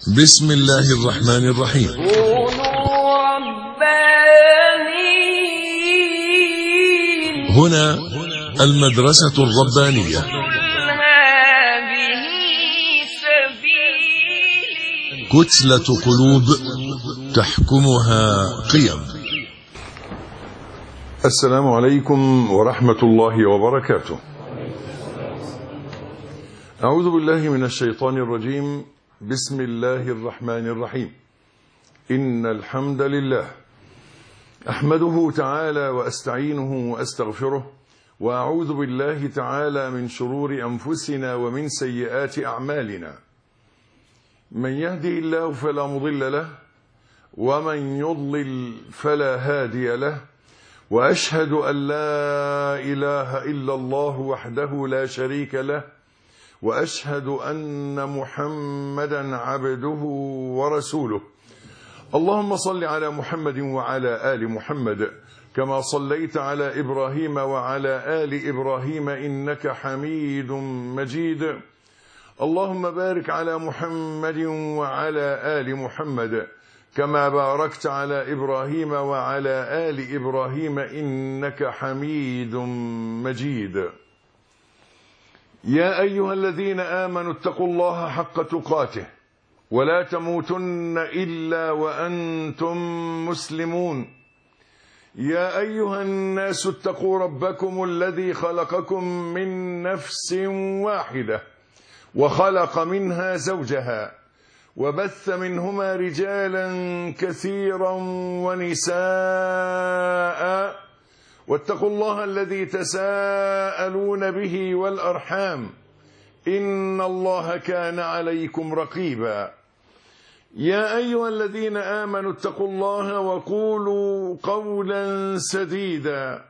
بسم الله الرحمن الرحيم. كونوا ربانيين. هنا المدرسة الربانية. هذه سبيلي. كتلة قلوب تحكمها قيم. السلام عليكم ورحمة الله وبركاته. أعوذ بالله من الشيطان الرجيم. بسم الله الرحمن الرحيم. إن الحمد لله أحمده تعالى وأستعينه وأستغفره، وأعوذ بالله تعالى من شرور أنفسنا ومن سيئات أعمالنا. من يهدي الله فلا مضل له، ومن يضلل فلا هادي له، وأشهد أن لا إله إلا الله وحده لا شريك له، وأشهد أن محمدا عبده ورسوله. اللهم صل على محمد وعلى آل محمد كما صليت على إبراهيم وعلى آل إبراهيم إنك حميد مجيد. اللهم بارك على محمد وعلى آل محمد كما باركت على إبراهيم وعلى آل إبراهيم إنك حميد مجيد. يا أيها الذين آمنوا اتقوا الله حق تقاته ولا تموتن إلا وأنتم مسلمون. يا أيها الناس اتقوا ربكم الذي خلقكم من نفس واحدة وخلق منها زوجها وبث منهما رجالا كثيرا ونساء، واتقوا الله الذي تساءلون به والأرحام إن الله كان عليكم رقيبا. يا أيها الذين آمنوا اتقوا الله وقولوا قولا سديدا.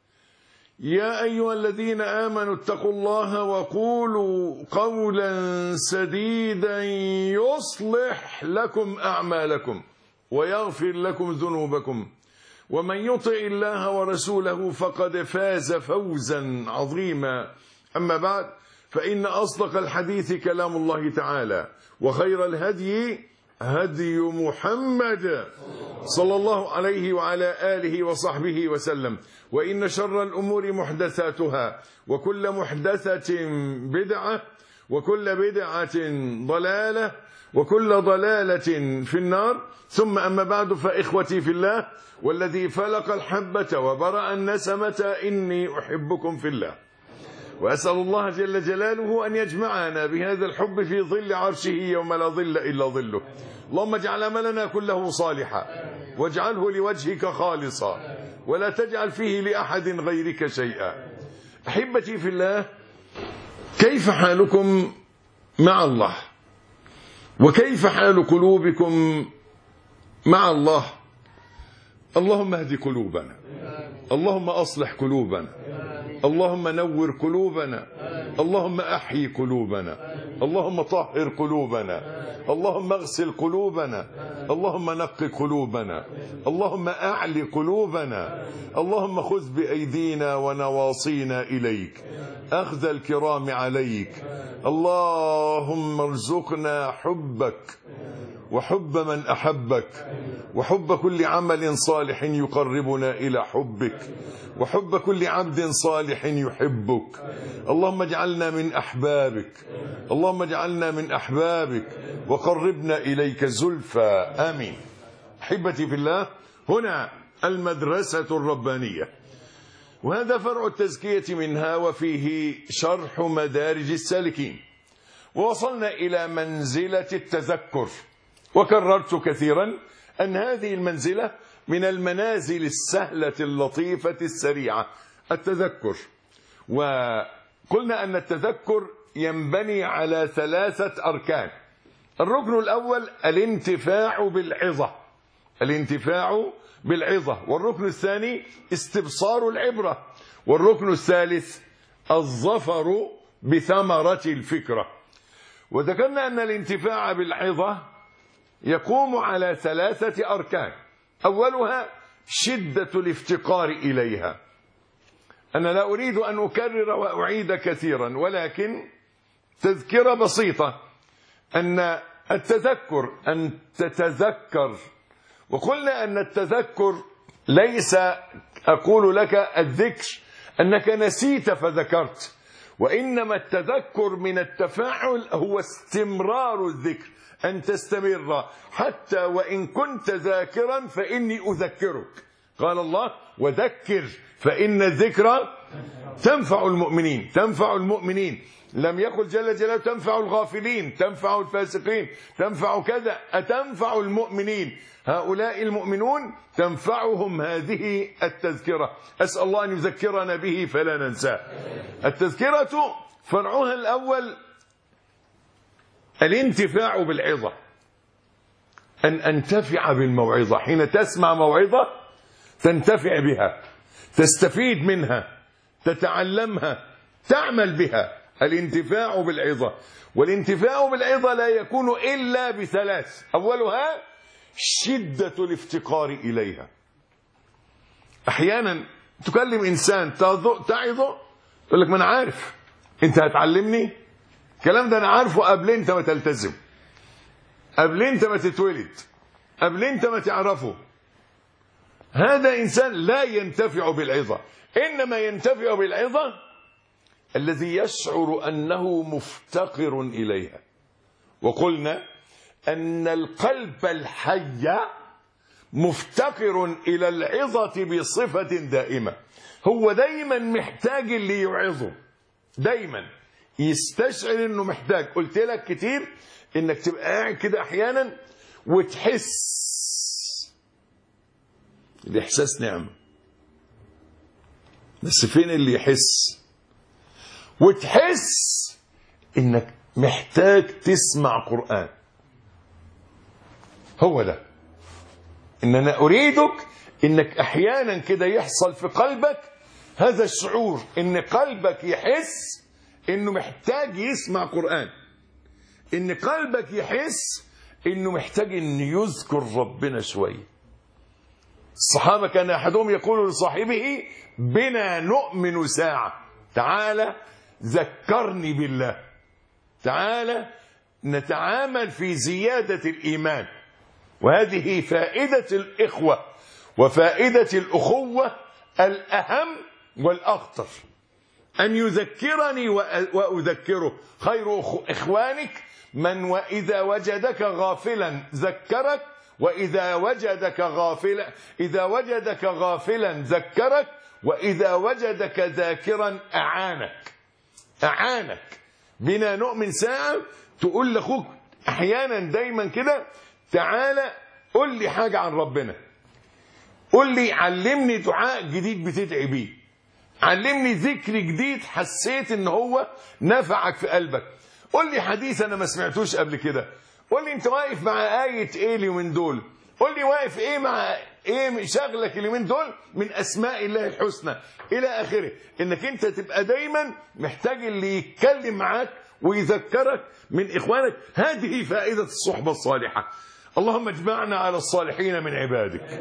يا أيها الذين آمنوا اتقوا الله وقولوا قولا سديدا يصلح لكم أعمالكم ويغفر لكم ذنوبكم، ومن يطع الله ورسوله فقد فاز فوزا عظيما. أما بعد، فإن أصدق الحديث كلام الله تعالى، وخير الهدي هدي محمد صلى الله عليه وعلى آله وصحبه وسلم. وإن شر الأمور محدثاتها، وكل محدثة بدعة، وكل بدعة ضلالة، وكل ضلالة في النار. ثم أما بعد، فإخوتي في الله، والذي فلق الحبة وبرأ النسمة إني أحبكم في الله، وأسأل الله جل جلاله أن يجمعنا بهذا الحب في ظل عرشه يوم لا ظل إلا ظله. اللهم اجعل عملنا كله صالحا، واجعله لوجهك خالصا، ولا تجعل فيه لأحد غيرك شيئا. أحبتي في الله، كيف حالكم مع الله؟ وكيف حال قلوبكم مع الله؟ اللهم اهد قلوبنا، اللهم أصلح قلوبنا، اللهم نور قلوبنا، اللهم أحيي قلوبنا، اللهم طهر قلوبنا، اللهم اغسل قلوبنا، اللهم نق قلوبنا، اللهم أعلي قلوبنا، اللهم خذ بأيدينا ونواصينا إليك أخذ الكرام عليك. اللهم ارزقنا حبك وحب من أحبك، وحب كل عمل صالح يقربنا إلى حبك، وحب كل عبد صالح يحبك. اللهم اجعلنا من أحبابك، اللهم اجعلنا من أحبابك، وقربنا إليك زلفى. آمين. أحبتي في الله، هنا المدرسة الربانية، وهذا فرع التزكية منها، وفيه شرح مدارج السالكين. ووصلنا إلى منزلة التذكر، وكررت كثيرا أن هذه المنزلة من المنازل السهلة اللطيفة السريعة، التذكر. وقلنا أن التذكر ينبني على 3 أركان. الركن الأول الانتفاع بالعظة، الانتفاع بالعظة. والركن الثاني استبصار العبرة. والركن الثالث الظفر بثمرة الفكرة. وذكرنا أن الانتفاع بالعظة يقوم على 3 أركان. أولها شدة الافتقار إليها. أنا لا أريد أن أكرر وأعيد كثيرا، ولكن تذكرة بسيطة أن التذكر، أن تتذكر. وقلنا أن التذكر ليس أقول لك الذكر أنك نسيت فذكرت، وإنما التذكر من التفاعل هو استمرار الذكر، أن تستمر حتى وإن كنت ذاكرا فإني أذكرك. قال الله وذكر فإن الذكرى تنفع المؤمنين. تنفع المؤمنين، لم يقل جل جلاله تنفع الغافلين، تنفع الفاسقين، تنفع كذا، أتنفع المؤمنين. هؤلاء المؤمنون تنفعهم هذه التذكرة. أسأل الله أن يذكرنا به فلا ننساه. التذكرة فرعها الأول الانتفاع بالعظة، أن أنتفع بالموعظة. حين تسمع موعظة تنتفع بها، تستفيد منها، تتعلمها، تعمل بها. الانتفاع بالعظة. والانتفاع بالعظة لا يكون إلا بثلاث: أولها شدة الافتقار إليها. أحيانا تكلم إنسان تعظه يقول لك ما أنا عارف، أنت هتعلمني الكلام ده، أنا عارفه قبل أنت ما تلتزم، قبل أنت ما تتولد، قبل أنت ما تعرفه. هذا إنسان لا ينتفع بالعظة. إنما ينتفع بالعظة الذي يشعر أنه مفتقر إليها. وقلنا أن القلب الحي مفتقر إلى العظة بصفة دائمة. هو دايما محتاج اللي يوعظه، دايما يستشعر أنه محتاج. قلت لك كتير أنك تبقى قاعد كده أحيانا وتحس، الإحساس نعمة، بس فين اللي يحس؟ وتحس انك محتاج تسمع قرآن. هو ده ان انا اريدك انك احيانا كده يحصل في قلبك هذا الشعور، ان قلبك يحس انه محتاج يسمع قرآن، ان قلبك يحس انه محتاج ان يذكر ربنا شوية. الصحابة كان احدهم يقول لصاحبه بنا نؤمن ساعة، تعالى ذكرني بالله، تعالى نتعامل في زيادة الإيمان. وهذه فائدة الإخوة وفائدة الأخوة الأهم والأخطر، أن يذكرني وأذكره. خير إخوانك من وإذا وجدك غافلا ذكرك، وإذا وجدك غافلا ذكرك، وإذا وجدك ذاكرا أعانك. بنا نؤمن ساعة تقول لأخوك أحيانا دايما كده تعالى قل لي حاجة عن ربنا، قل لي علمني دعاء جديد بتدعي بيه، علمني ذكر جديد حسيت ان هو نفعك في قلبك، قل لي حديث انا ما سمعتوش قبل كده، قل لي انت واقف مع آية ايه اليومين دول، قل لي واقف ايه مع ايه شغلك اليومين دول من اسماء الله الحسنى الى اخره. انك انت تبقى دايما محتاج اللي يتكلم معاك ويذكرك من اخوانك. هذه فائدة الصحبة الصالحة. اللهم اجمعنا على الصالحين من عبادك.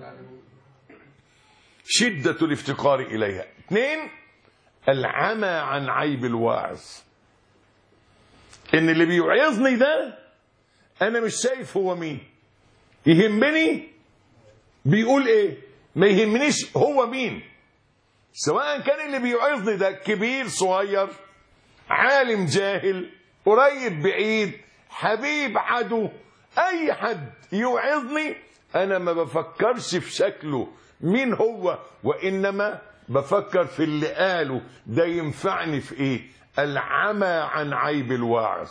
شدة الافتقار إليها. 2 العمى عن عيب الواعظ. إن اللي بيوعظني ده أنا مش شايف هو مين، يهمني بيقول إيه، ما يهمنيش هو مين. سواء كان اللي بيوعظني ده كبير صغير، عالم جاهل، قريب بعيد، حبيب عدو، أي حد يوعظني أنا ما بفكرش في شكله مين هو، وإنما بفكر في اللي قاله ده ينفعني في إيه. العمى عن عيب الواعظ.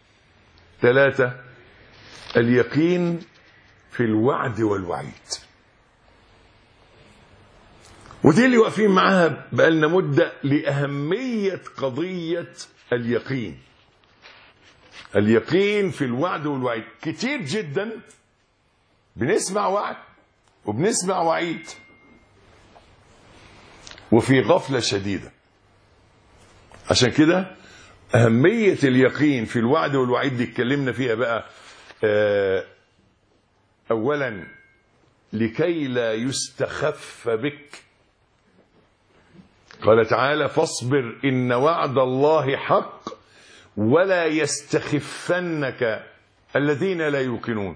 3 اليقين في الوعد والوعيد. ودي اللي واقفين معاها بقالنا مدة لأهمية قضية اليقين. اليقين في الوعد والوعيد. كتير جدا بنسمع وعد وبنسمع وعيد وفي غفلة شديدة. عشان كده أهمية اليقين في الوعد والوعيد دي اتكلمنا فيها بقى. أولا لكي لا يستخف بك. قال تعالى فاصبر إن وعد الله حق ولا يستخفنك الذين لا يوقنون.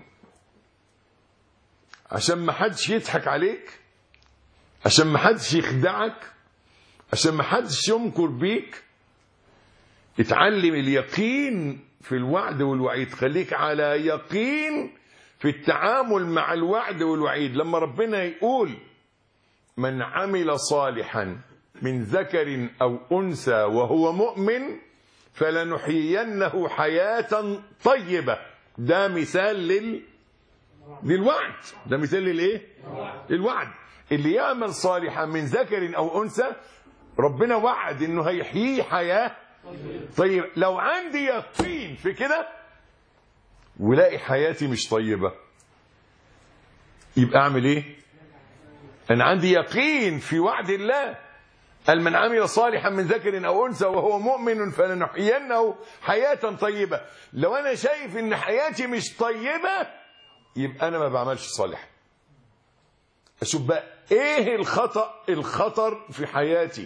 عشان ما حدش يضحك عليك، عشان ما حدش يخدعك، عشان ما حدش يمكر بيك، اتعلم اليقين في الوعد والوعيد. خليك على يقين في التعامل مع الوعد والوعيد. لما ربنا يقول من عمل صالحا من ذكر أو أنثى وهو مؤمن فلنحيينه حياة طيبة، ده مثال للوعد. ده مثال للايه؟ للوعد. اللي يعمل صالحا من ذكر أو أنثى ربنا وعد انه هيحييه حياة طيب. لو عندي يقين في كده ولاقي حياتي مش طيبة، يبقى اعمل ايه؟ انا عندي يقين في وعد الله، قال من عمل صالحا من ذكر او انثى وهو مؤمن فلنحيينه حياة طيبة. لو انا شايف ان حياتي مش طيبة يبقى انا ما بعملش صالح. اشوف بقى ايه الخطر في حياتي.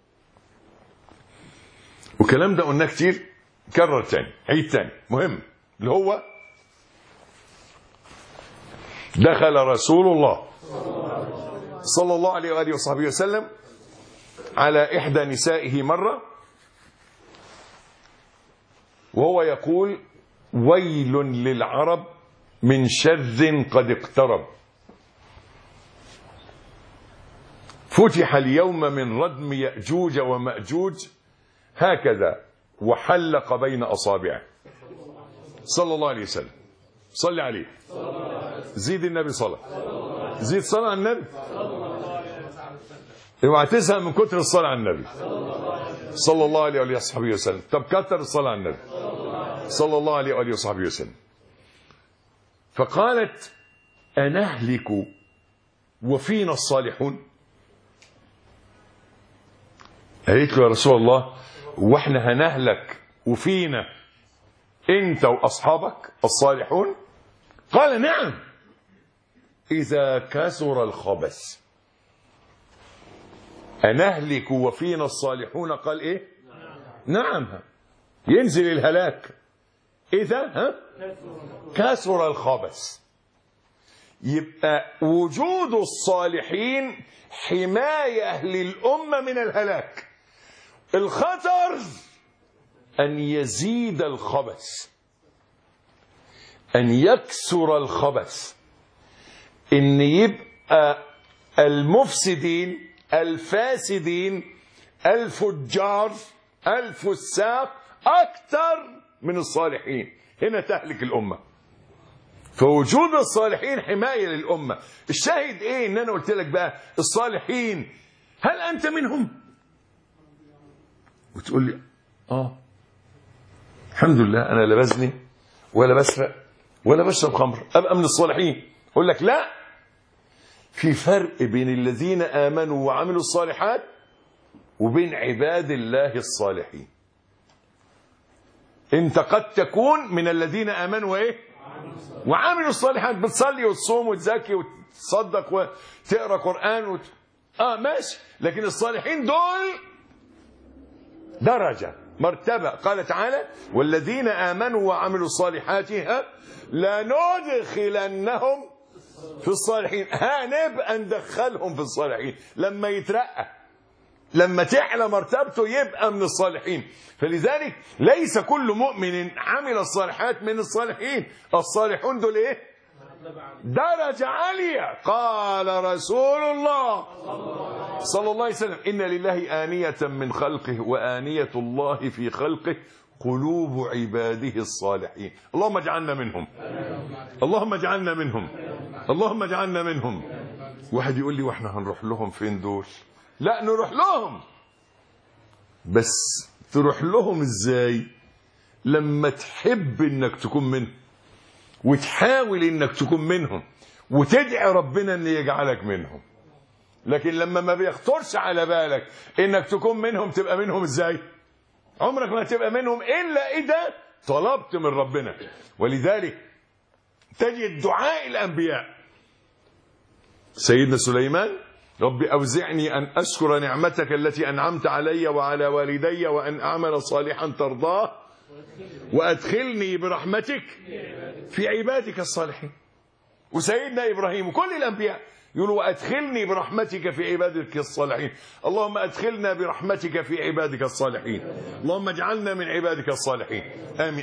والكلام ده قلناه كتير، كرر تاني، عيد تاني، مهم. اللي هو دخل رسول الله صلى الله عليه وآله وصحبه وسلم على إحدى نسائه مرة وهو يقول ويل للعرب من شر قد اقترب، فتح اليوم من ردم يأجوج ومأجوج هكذا وحلق بين أصابعه. صلى الله عليه وسلم. صلي عليه، زيد النبي صلاة، زيد صلاة على النبي، اوعى تزهق من كتر الصلاة على النبي صلى الله عليه وآله وصحبه وسلم. طب كتر الصلاة على النبي صلى الله عليه وآله وصحبه وسلم. فقالت أنهلك وفينا الصالحون؟ قالت له يا رسول الله واحنا هنهلك وفينا انت واصحابك الصالحون؟ قال نعم اذا كثر الخبث. أنهلك وفينا الصالحون؟ قال ايه؟ نعم ينزل الهلاك اذا كثر الخبث. يبقى وجود الصالحين حماية للأمة من الهلاك. الخطر أن يزيد الخبث، أن يكثر الخبث، أن يبقى المفسدين الفاسدين الفجار الفساق أكثر من الصالحين. هنا تهلك الأمة. فوجود الصالحين حماية للأمة. الشاهد إيه؟ إن أنا قلت لك بقى الصالحين هل أنت منهم؟ وتقول لي الحمد لله أنا لا بزني ولا بسرق ولا بشرب خمر، أبقى من الصالحين. أقول لك لا، في فرق بين الذين آمنوا وعملوا الصالحات وبين عباد الله الصالحين. انت قد تكون من الذين آمنوا وايه وعملوا الصالحات، بتصلي وتصوم وتزكي وتصدق وتقرأ قرآن ماشي، لكن الصالحين دول درجة مرتبة. قال تعالى والذين آمنوا وعملوا الصالحات لندخلنهم في الصالحين. نبقى ندخلهم في الصالحين لما يترقى، لما تعلى مرتبته يبقى من الصالحين. فلذلك ليس كل مؤمن عمل الصالحات من الصالحين. الصالحون دول ايه؟ درجة عالية. قال رسول الله صلى الله عليه وسلم إن لله آنية من خلقه وآنية الله في خلقه قلوب عباده الصالحين. اللهم اجعلنا منهم، اللهم اجعلنا منهم، اللهم اجعلنا منهم. واحد يقول لي واحنا هنروح لهم فين دول؟ لا نروح لهم، بس تروح لهم ازاي؟ لما تحب انك تكون منهم وتحاول انك تكون منهم وتدعي ربنا ان يجعلك منهم. لكن لما ما بيخطرش على بالك انك تكون منهم، تبقى منهم ازاي؟ عمرك ما تبقى منهم الا اذا طلبت من ربنا. ولذلك تجد دعاء الانبياء. سيدنا سليمان رب أوزعني أن أشكر نعمتك التي أنعمت علي وعلى والدي وأن أعمل صالحا ترضاه وأدخلني برحمتك في عبادك الصالحين. وسيدنا إبراهيم وكل الأنبياء يقولوا وأدخلني برحمتك في عبادك الصالحين. اللهم أدخلنا برحمتك في عبادك الصالحين. اللهم اجعلنا من عبادك الصالحين. آمين.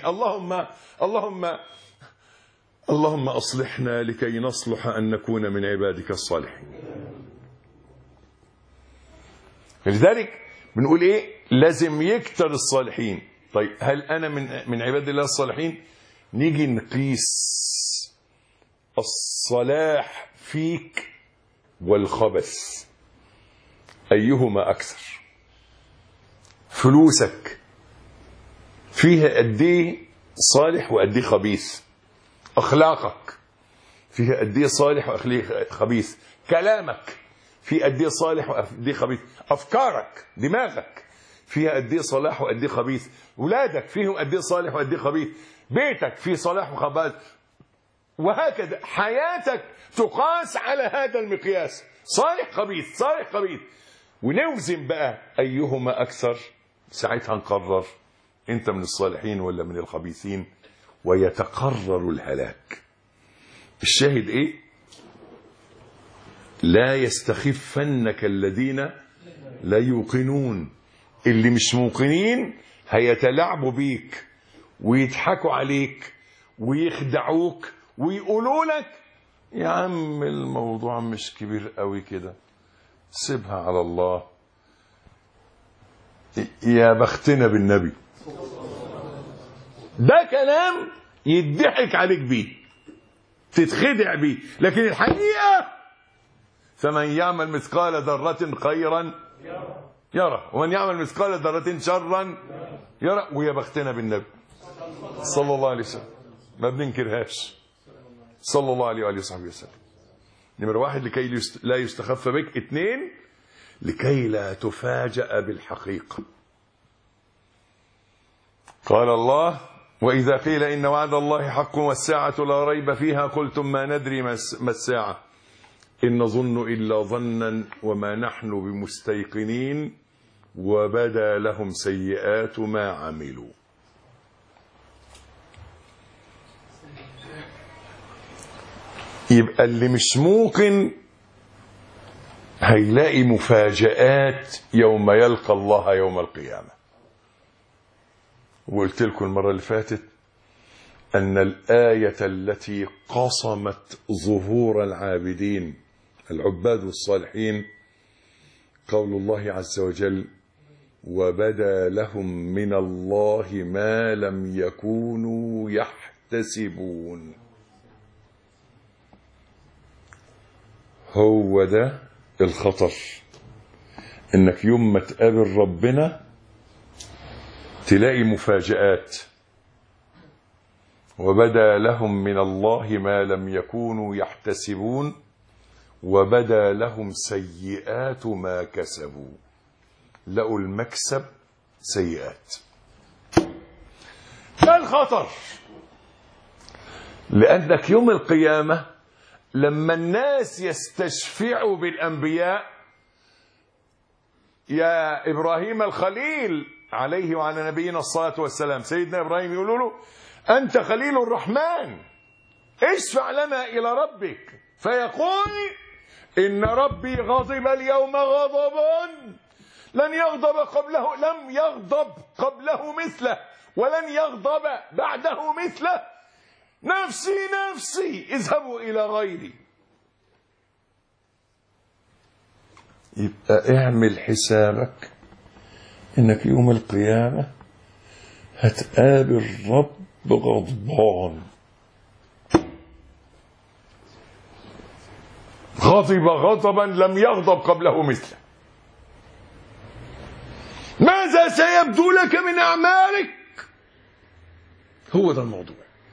اللهم أصلحنا لكي نصلح أن نكون من عبادك الصالحين. لذلك بنقول إيه؟ لازم يكتر الصالحين. طيب هل أنا من عباد الله الصالحين؟ نيجي نقيس الصلاح فيك والخبث أيهما أكثر. فلوسك فيها قد ايه صالح وقد ايه خبيث. أخلاقك فيها قد ايه صالح وقد ايه خبيث. كلامك فيه قد ايه صالح وقد ايه خبيث. أفكارك دماغك فيها قد ايه صلاح وقد ايه خبيث. أولادك فيهم قد ايه صالح وقد ايه خبيث. بيتك فيه صلاح وخبيث. وهكذا حياتك تقاس على هذا المقياس، صالح خبيث صالح خبيث. ونوزن بقى أيهما أكثر. ساعتها نقرر أنت من الصالحين ولا من الخبيثين، ويتقرر الهلاك. الشاهد إيه؟ لا يستخفنك الذين لا يوقنون. اللي مش موقنين هيتلاعبوا بيك ويضحكوا عليك ويخدعوك ويقولوا لك يا عم الموضوع مش كبير قوي كده، سيبها على الله، يا بختنا بالنبي. ده كلام يضحك عليك بيه، تتخدع بيه. لكن الحقيقة فمن يعمل مثقال ذرة خيرا يرى ومن يعمل مثقال ذرة شرا يرى. ويا بختنا بالنبي صلى الله عليه وسلم، ما بننكرهاش صلى الله عليه وآله وصحبه وسلم. نمرة 1 لكي لا يستخف بك. 2 لكي لا تفاجأ بالحقيقة. قال الله وإذا قيل إن وعد الله حق والساعة لا ريب فيها قلتم ما ندري ما الساعة إن نظن إلا ظنا وما نحن بمستيقنين وبدا لهم سيئات ما عملوا. يبقى اللي مش ممكن هيلاقي مفاجآت يوم يلقى الله يوم القيامة. وقلت لكم المرة اللي فاتت أن الآية التي قصمت ظهور العابدين العباد والصالحين قول الله عز وجل وبدا لهم من الله ما لم يكونوا يحتسبون. هو ده الخطر، انك يوم ما تقابل ربنا تلاقي مفاجآت. وبدا لهم من الله ما لم يكونوا يحتسبون وبدا لهم سيئات ما كسبوا. لقوا المكسب سيئات. ده الخطر، لأنك يوم القيامة لما الناس يستشفعوا بالأنبياء، يا إبراهيم الخليل عليه وعلى نبينا الصلاة والسلام، سيدنا إبراهيم يقولوا له أنت خليل الرحمن اشفع لنا إلى ربك، فيقول إن ربي غضب اليوم غضبا لم يغضب قبله مثله ولن يغضب بعده مثله. نفسي نفسي اذهبوا إلى غيري. يبقى اعمل حسابك انك يوم القيامة هتقابل رب غضبان، غضب غضبا لم يغضب قبله مثله. ماذا سيبدو لك من أعمالك؟ هو ده الموضوع.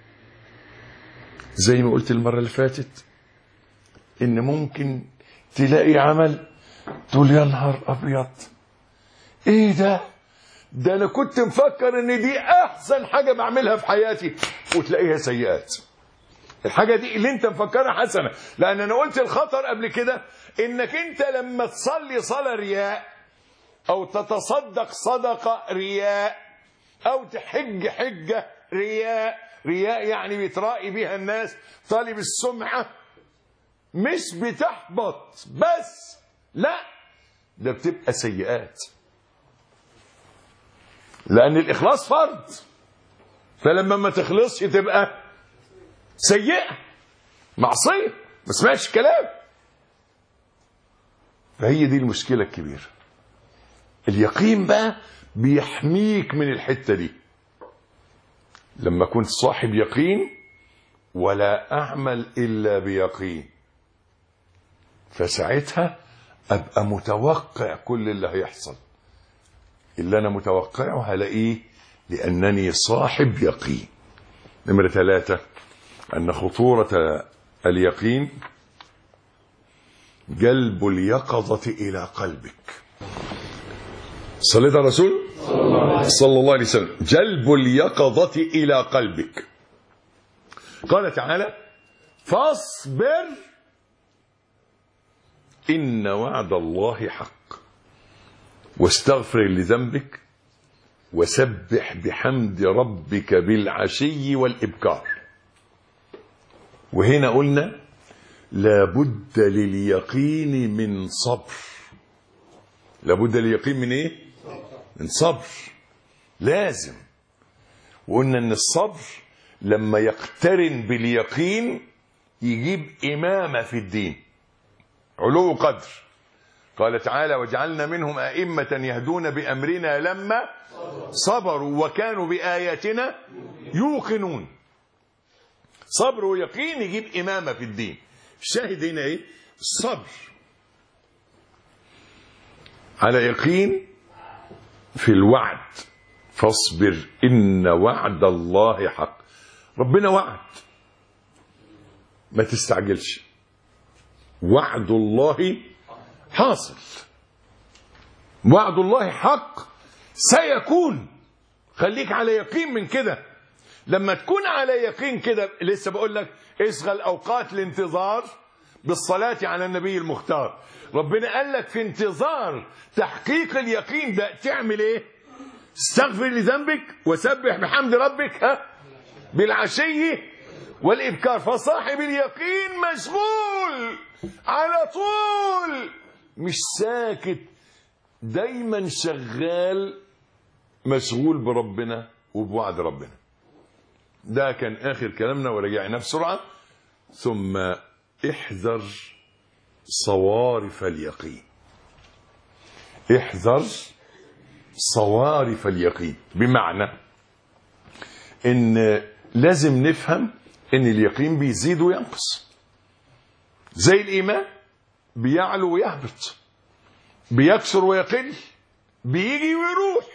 زي ما قلت المرة اللي فاتت إن ممكن تلاقي عمل تقول يا نهار أبيض إيه ده؟ ده أنا كنت مفكر إن دي أحسن حاجة بعملها في حياتي، وتلاقيها سيئات. الحاجة دي اللي أنت مفكرها حسنة، لأن أنا قلت الخطر قبل كده إنك أنت لما تصلي صلاة رياء أو تتصدق صدقة رياء أو تحج حجة رياء، رياء يعني بيترائي بها الناس، طالب السمعة، مش بتحبط بس، لا، ده بتبقى سيئات، لأن الإخلاص فرض، فلما ما تخلصش تبقى سيئة، معصية، ما سمعش كلام. فهي دي المشكلة الكبيرة. اليقين بقى بيحميك من الحتة دي. لما كنت صاحب يقين ولا أعمل إلا بيقين، فساعتها أبقى متوقع كل اللي هيحصل، اللي أنا متوقعه هلاقيه لأنني صاحب يقين. نمرة 3، أن خطورة اليقين جلب اليقظة إلى قلبك. صليت على الرسول صلى الله عليه وسلم. جلب اليقظة إلى قلبك. قال تعالى: فاصبر إن وعد الله حق واستغفر لذنبك وسبح بحمد ربك بالعشي والإبكار. وهنا قلنا لابد لليقين من صبر. لابد لليقين من ايه؟ من صبر، لازم. وقلنا ان الصبر لما يقترن باليقين يجيب إمامة في الدين، علو قدر. قال تعالى: وجعلنا منهم أئمة يهدون بأمرنا لما صبروا وكانوا بآياتنا يوقنون. صبر ويقين يجيب إمامة في الدين. الشاهد هنا ايه؟ الصبر على يقين في الوعد. فاصبر إن وعد الله حق. ربنا وعد، ما تستعجلش، وعد الله حاصل، وعد الله حق سيكون. خليك على يقين من كده. لما تكون على يقين كده، لسه بقول لك اشغل أوقات الانتظار بالصلاة على النبي المختار. ربنا قال لك في انتظار تحقيق اليقين ده تعمل ايه؟ استغفر لذنبك وسبح بحمد ربك بالعشي والإبكار. فصاحب اليقين مشغول على طول، مش ساكت، دايما شغال، مشغول بربنا وبوعد ربنا. ده كان آخر كلامنا ورجعنا بسرعة. ثم احذر صوارف اليقين. احذر صوارف اليقين، بمعنى ان لازم نفهم ان اليقين بيزيد وينقص، زي الإيمان بيعلو ويهبط، بيكسر ويقل، بيجي ويروح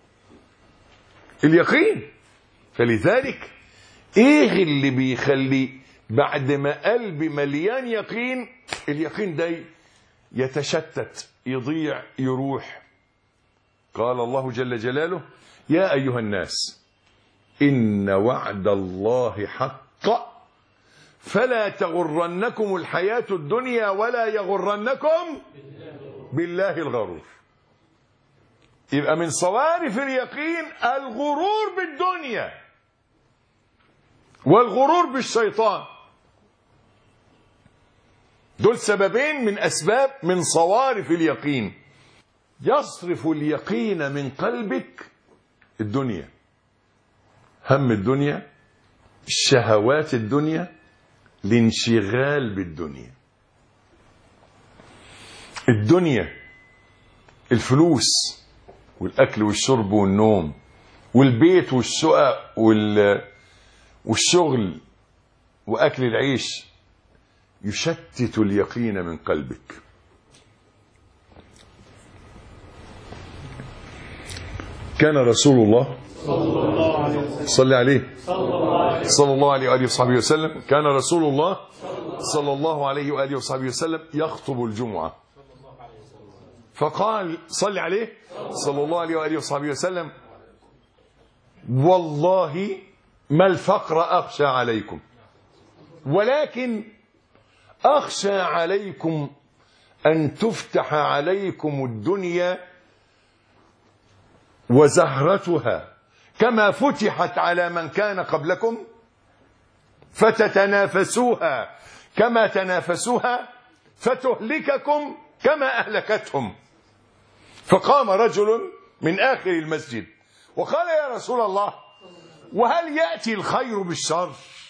اليقين. فلذلك ايه اللي بيخلي بعد ما قلبي مليان يقين اليقين ده يتشتت، يضيع، يروح؟ قال الله جل جلاله: يا أيها الناس إن وعد الله حق فلا تغرنكم الحياة الدنيا ولا يغرنكم بالله الغرور. يبقى من صوارف اليقين الغرور بالدنيا والغرور بالشيطان. دول سببين من أسباب من صوارف اليقين. يصرف اليقين من قلبك الدنيا، هم الدنيا، شهوات الدنيا، الانشغال بالدنيا. الدنيا، الفلوس والأكل والشرب والنوم والبيت والشقق والشغل وأكل العيش يشتت اليقين من قلبك. كان رسول الله صلى عليه صلى الله عليه وآله وصحبه وسلم، كان رسول الله صلى الله عليه وآله وصحبه وسلم يخطب الجمعة، فقال صلى عليه صلى الله عليه وآله وصحبه وسلم: والله ما الفقر أخشى عليكم، ولكن أخشى عليكم أن تفتح عليكم الدنيا وزهرتها كما فتحت على من كان قبلكم فتتنافسوها كما تنافسوها فتهلككم كما أهلكتهم. فقام رجل من آخر المسجد وقال يا رسول الله وهل يأتي الخير بالشر؟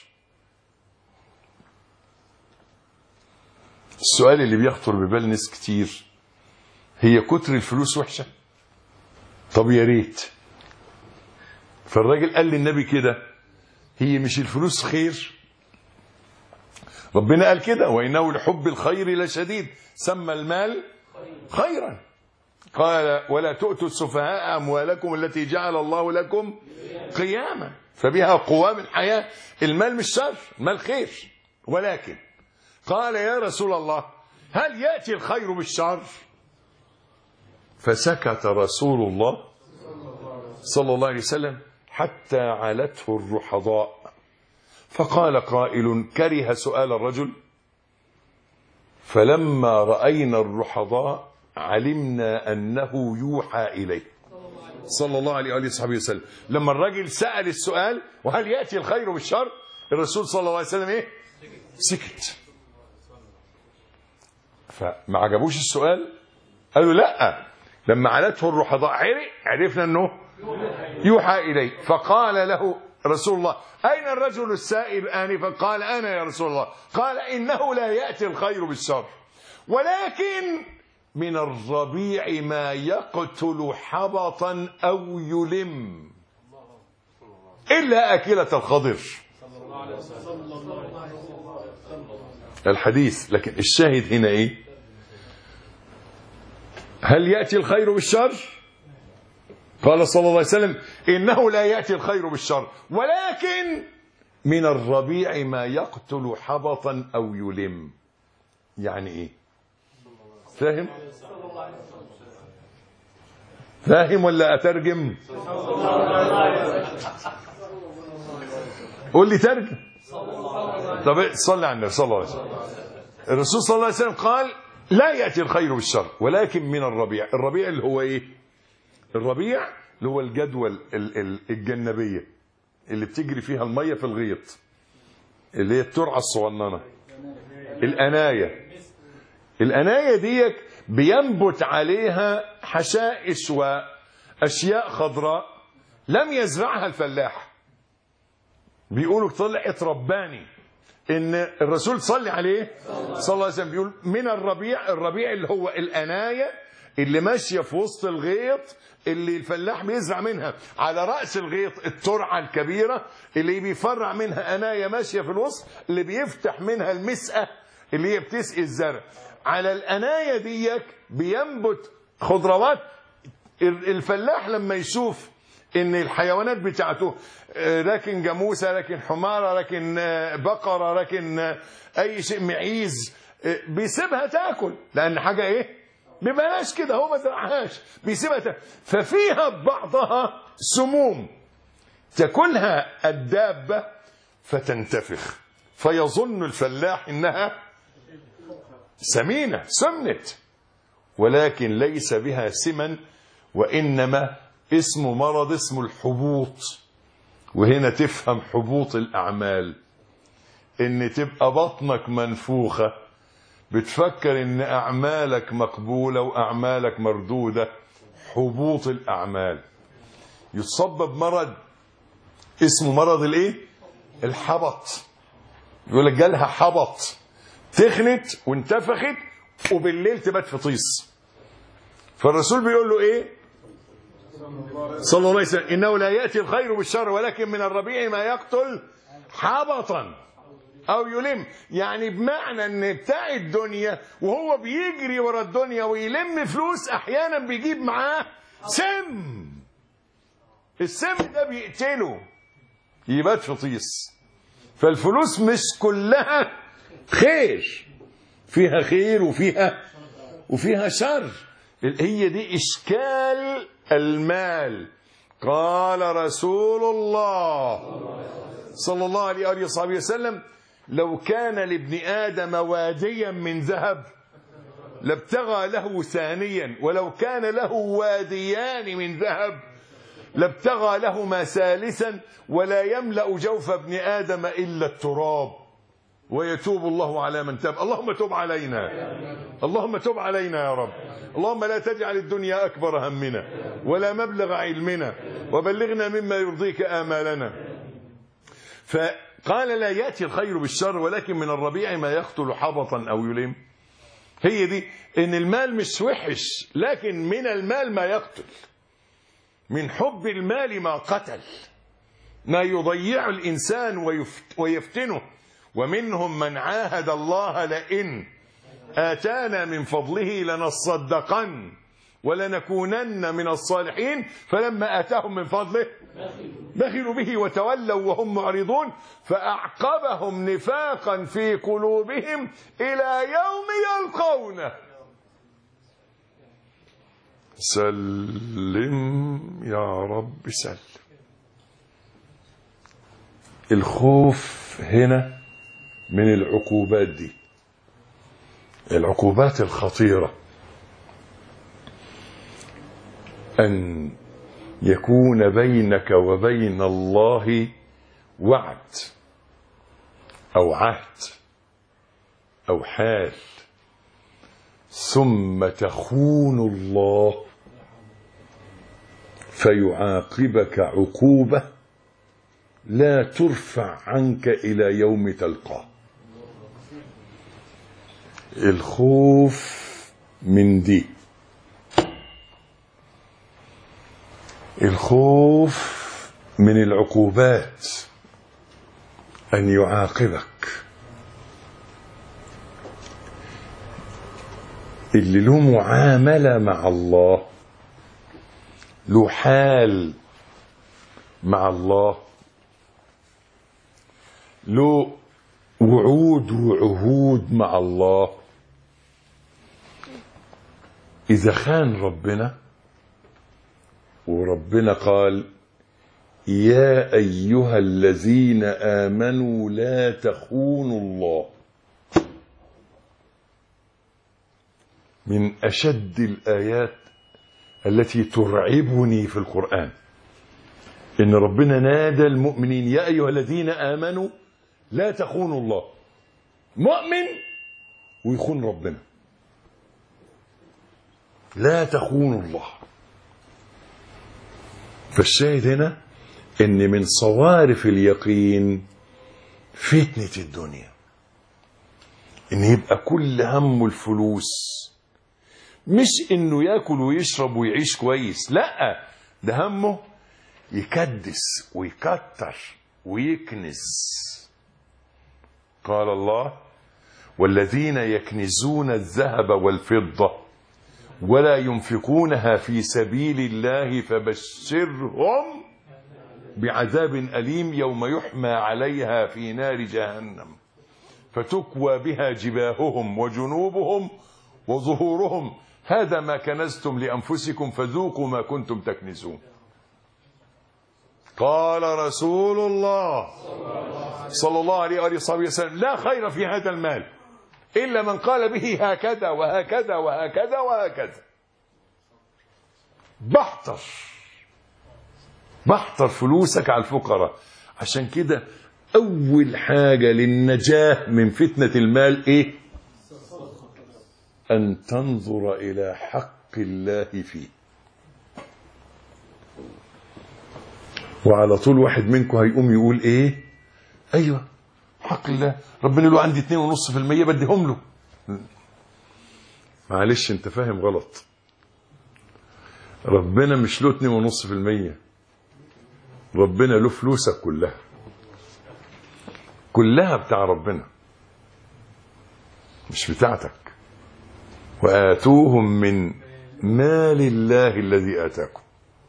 السؤال اللي بيخطر ببال ناس كتير، هي كتر الفلوس وحشة؟ طب يا ريت. فالراجل قال للنبي كده، هي مش الفلوس خير؟ ربنا قال كده وإنه لحب الخير لشديد، سمى المال خيرا. قال ولا تؤتوا السفهاء أموالكم التي جعل الله لكم قياما، فبها قوام الحياة. المال مش شر، المال خير. ولكن قال يا رسول الله هل يأتي الخير بالشر؟ فسكت رسول الله صلى الله عليه وسلم حتى علته الرحضاء. فقال قائل كره سؤال الرجل، فلما رأينا الرحضاء علمنا أنه يوحى إليه صلى الله عليه وآله وصحبه وسلم. لما الرجل سأل السؤال وهل يأتي الخير بالشر، الرسول صلى الله عليه وسلم ايه؟ سكت. فما عجبوش السؤال، قالوا لا. لما علته الرحضاء عرفنا أنه يوحى إليه. فقال له رسول الله أين الرجل السائل آنفا؟ قال أنا يا رسول الله. قال إنه لا يأتي الخير بالشر ولكن من الربيع ما يقتل حبطا أو يلم إلا أكلة الخضر. الحديث. لكن الشاهد هنا إيه؟ هل يأتي الخير بالشر؟ قال صلى الله عليه وسلم إنه لا يأتي الخير بالشر ولكن من الربيع ما يقتل حبطا أو يلم. يعني إيه؟ فاهم؟ فاهم ولا أترجم؟ قول لي ترجم. طب صلي على النبي صلى الله عليه وسلم. الرسول صلى الله عليه وسلم قال لا يأتي الخير بالشر ولكن من الربيع. الربيع اللي هو إيه؟ الربيع اللي هو الجدول الجنبية اللي بتجري فيها المية في الغيط، اللي هي الترعة الصغننة، الأناية ديك بينبت عليها حشائش وأشياء خضراء لم يزرعها الفلاح. بيقولوا طلعت رباني. إن الرسول صلى عليه صلى الله عليه وسلم بيقول من الربيع اللي هو الأناية اللي ماشية في وسط الغيط اللي الفلاح بيزرع منها. على رأس الغيط الترعة الكبيرة اللي بيفرع منها أناية ماشية في الوسط اللي بيفتح منها المسقة اللي هي بتسقي الزرع. على الأناية ديك بينبت خضروات. الفلاح لما يشوف ان الحيوانات بتاعته لكن جاموسة لكن حمارة لكن بقرة لكن اي شيء معيز بيسيبها تاكل، لان حاجة ايه ببلاش كده، هو ما زرعهاش بيسيبها تاكل. ففيها بعضها سموم تاكلها الدابة فتنتفخ، فيظن الفلاح انها سمينة سمنت، ولكن ليس بها سمن، وإنما اسمه مرض اسمه الحبوط. وهنا تفهم حبوط الأعمال، إن تبقى بطنك منفوخة بتفكر إن أعمالك مقبولة وأعمالك مردودة. حبوط الأعمال. يتصبب مرض اسمه مرض الإيه؟ الحبط. يقول لك جالها حبط، تخنت وانتفخت وبالليل تبات في طيس. فالرسول بيقول له ايه صلى الله عليه وسلم انه لا يأتي الخير بالشر ولكن من الربيع ما يقتل حبطا او يلم. يعني بمعنى ان بتاع الدنيا وهو بيجري ورا الدنيا ويلم فلوس احيانا بيجيب معاه سم. السم ده بيقتله يبات في طيس. فالفلوس مش كلها خير، فيها خير وفيها شر. هي دي إشكال المال. قال رسول الله صلى الله عليه وآله وصحبه وسلم لو كان لابن آدم واديا من ذهب لابتغى له ثانيا، ولو كان له واديان من ذهب لابتغى لهما ثالثا ولا يملأ جوف ابن آدم إلا التراب ويتوب الله على من تاب. اللهم تب علينا، اللهم تب علينا يا رب. اللهم لا تجعل الدنيا أكبر همنا ولا مبلغ علمنا، وبلغنا مما يرضيك آمالنا. فقال لا يأتي الخير بالشر ولكن من الربيع ما يقتل حبطا أو يلم. هي دي إن المال مش وحش، لكن من المال ما يقتل، من حب المال ما قتل، ما يضيع الإنسان ويفتنه. ومنهم من عاهد الله لئن آتانا من فضله لنصدقن ولنكونن من الصالحين فلما آتاهم من فضله بخلوا به وتولوا وهم معرضون فأعقبهم نفاقا في قلوبهم إلى يوم يلقونه. سلم يا رب سلم. الخوف هنا من العقوبات دي، العقوبات الخطيرة، أن يكون بينك وبين الله وعد أو عهد أو حال ثم تخون الله فيعاقبك عقوبة لا ترفع عنك إلى يوم تلقاه. الخوف من دي، الخوف من العقوبات، أن يعاقبك. اللي له معاملة مع الله، له حال مع الله، له وعود وعهود مع الله، إذا خان ربنا، وربنا قال يا أيها الذين آمنوا لا تخونوا الله، من أشد الآيات التي ترعبني في القرآن إن ربنا نادى المؤمنين يا أيها الذين آمنوا لا تخونوا الله. مؤمن ويخون ربنا، لا تخونوا الله. فالشاهد هنا إن من صوارف اليقين فتنة الدنيا، إن يبقى كل همه الفلوس، مش إنه يأكل ويشرب ويعيش كويس، لا، ده همه يكدس ويكتر ويكنز. قال الله والذين يكنزون الذهب والفضة ولا ينفقونها في سبيل الله فبشرهم بعذاب أليم يوم يحمى عليها في نار جهنم فتكوى بها جباههم وجنوبهم وظهورهم هذا ما كنزتم لأنفسكم فذوقوا ما كنتم تكنزون. قال رسول الله صلى الله عليه وآله وسلم لا خير في هذا المال إلا من قال به هكذا وهكذا وهكذا وهكذا. بحتر فلوسك على الفقراء. عشان كده أول حاجة للنجاة من فتنة المال إيه؟ أن تنظر إلى حق الله فيه. وعلى طول واحد منكم هيقوم يقول إيه؟ أيوة حق الله، ربنا له عندي 2.5% بديهم له. معلش انت فاهم غلط، ربنا مش له 2.5%، ربنا له فلوسك كلها بتاع ربنا مش بتاعتك. وآتوهم من مال الله الذي آتاكم.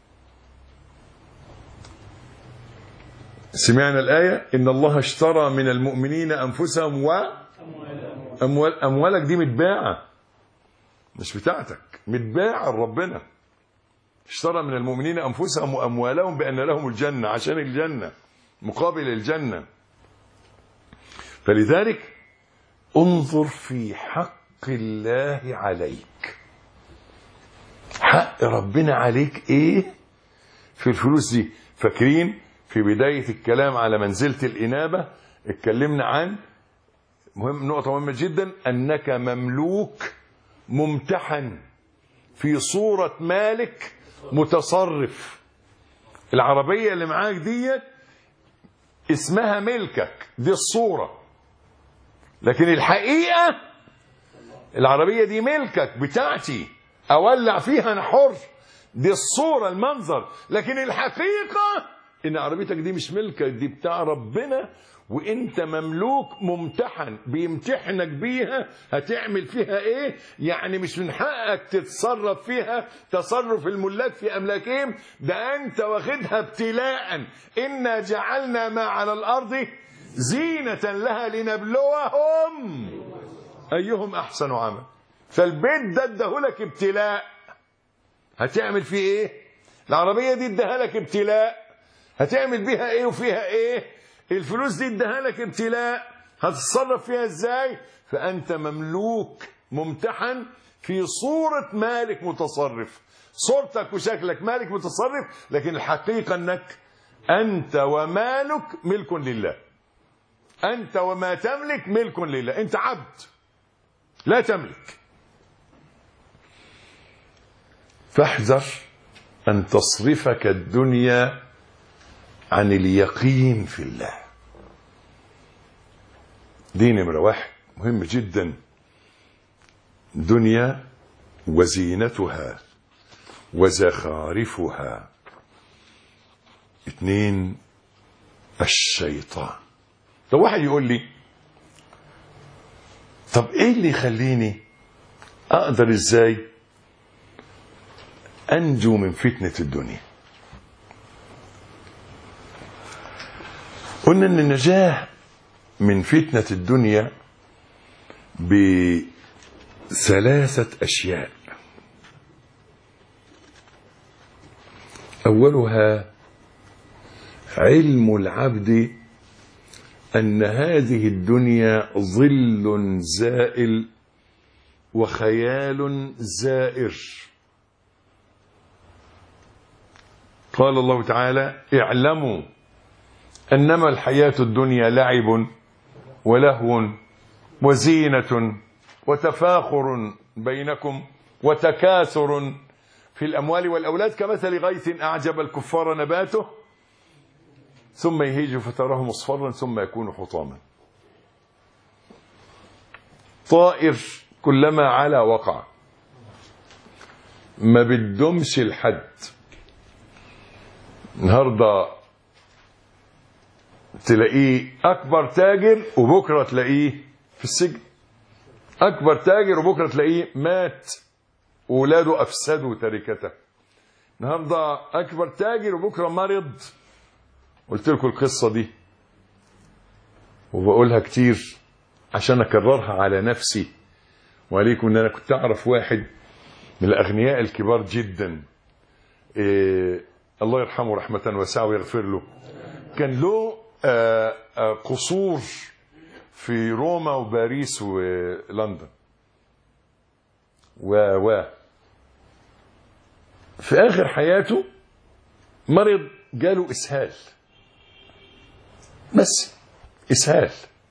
سمعنا الآية إن الله اشترى من المؤمنين أنفسهم أموالك دي متباعة مش بتاعتك، متباعة ربنا. اشترى من المؤمنين أنفسهم وأموالهم بأن لهم الجنة، عشان الجنة مقابل الجنة. فلذلك انظر في حق الله عليك، حق ربنا عليك ايه، في الفلوس دي. فاكرين في بداية الكلام على منزلة الإنابة اتكلمنا عن نقطة مهمة جدا، أنك مملوك ممتحن في صورة مالك متصرف. العربية اللي معاك دي اسمها ملكك، دي الصورة، لكن الحقيقة العربية دي ملكك بتاعتي، أولع فيها أنا حر، دي الصورة المنظر، لكن الحقيقة إن عربيتك دي مش ملكك، دي بتاع ربنا، وانت مملوك ممتحن بيمتحنك بيها هتعمل فيها ايه. يعني مش من حقك تتصرف فيها تصرف الملاك في املاكهم، ده انت واخدها ابتلاء. انا جعلنا ما على الارض زينة لها لنبلوهم ايهم احسن عمل. فالبيت ده اداهولك ابتلاء، هتعمل فيه ايه؟ العربية دي اداها لك ابتلاء، هتعمل بيها ايه وفيها ايه؟ الفلوس دي اداها لك ابتلاء، هتتصرف فيها ازاي؟ فانت مملوك ممتحن في صورة مالك متصرف. صورتك وشكلك مالك متصرف، لكن الحقيقة انك انت ومالك ملك لله. انت وما تملك ملك لله، انت عبد لا تملك. فاحذر ان تصرفك الدنيا عن اليقين في الله. دي نمرة واحد مهم جدا. دنيا وزينتها وزخارفها. 2 الشيطان. لو واحد يقول لي طب ايه اللي يخليني اقدر ازاي انجو من فتنة الدنيا؟ قلنا ان النجاة من فتنة الدنيا بثلاثة اشياء. اولها علم العبد ان هذه الدنيا ظل زائل وخيال زائر. قال الله تعالى اعلموا أنما الحياة الدنيا لعب ولهو وزينة وتفاخر بينكم وتكاثر في الأموال والأولاد كمثل غيث أعجب الكفار نباته ثم يهيج فتراه مصفرا ثم يكون حطاما. طائر كلما علا وقع، ما بدهمش الحد. النهارده تلاقيه أكبر تاجر وبكرة تلاقيه في السجن، أكبر تاجر وبكرة تلاقيه مات وولاده أفسدوا تركته. النهارده أكبر تاجر وبكرة مرض. قلت لكم القصة دي وبقولها كتير عشان أكررها على نفسي وعليكم. إن أنا كنت أعرف واحد من الأغنياء الكبار جدا، الله يرحمه رحمة واسعة ويغفر له. كان له قصور في روما وباريس ولندن في آخر حياته مرض، جاله إسهال، بس إسهال.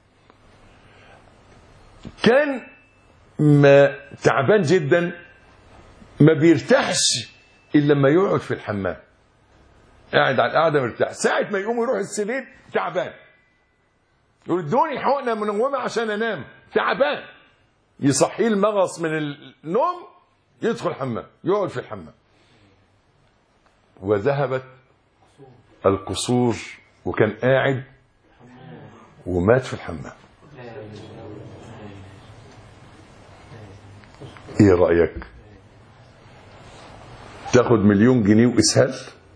كان تعبان جدا، ما بيرتاحش إلا لما يقعد في الحمام، قاعد على القعدة مرتاح. ساعة ما يقوم يروح السرير تعبان، يقول ادوني حقنة منومة عشان انام، تعبان. يصحيه المغص من النوم، يدخل الحمام، يقعد في الحمام. وذهبت القصور وكان قاعد ومات في الحمام. ايه رأيك؟ تاخد 1,000,000 جنيه وإسهال؟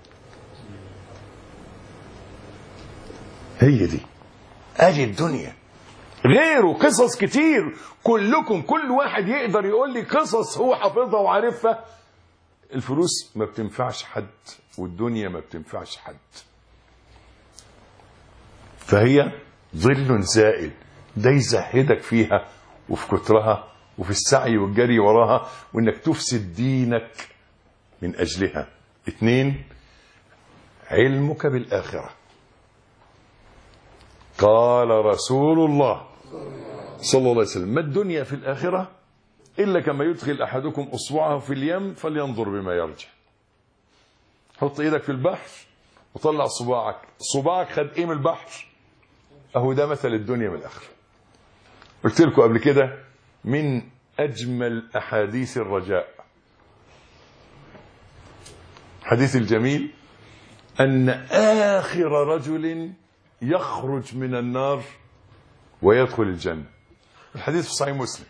هي دي ادي الدنيا. غيره قصص كتير، كلكم كل واحد يقدر يقول لي قصص هو حافظها وعارفها. الفلوس ما بتنفعش حد والدنيا ما بتنفعش حد، فهي ظل زائل. ده يزهدك فيها وفي كترها وفي السعي والجري وراها وانك تفسد دينك من اجلها. 2 علمك بالآخرة. قال رسول الله صلى الله عليه وسلم: ما الدنيا في الآخرة إلا كما يدخل أحدكم أصبعه في اليم فلينظر بما يرجع. حط إيدك في البحر وطلع صباعك خد إيه من البحر؟ أهو ده مثل الدنيا من الآخرة. قلت لكم قبل كده من أجمل أحاديث الرجاء حديث الجميل أن آخر رجل يخرج من النار ويدخل الجنة. الحديث في صحيح مسلم.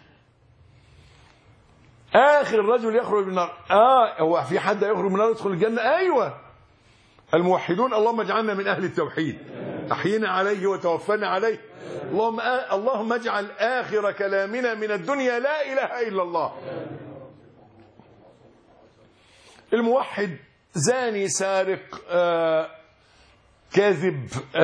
آخر رجل يخرج من النار. هو في حد يخرج من النار ويدخل الجنة؟ أيوة، الموحدون. اللهم اجعلنا من أهل التوحيد، أحينا عليه وتوفنا عليه. اللهم اجعل آخر كلامنا من الدنيا لا إله إلا الله. الموحد زاني، سارق، كاذب،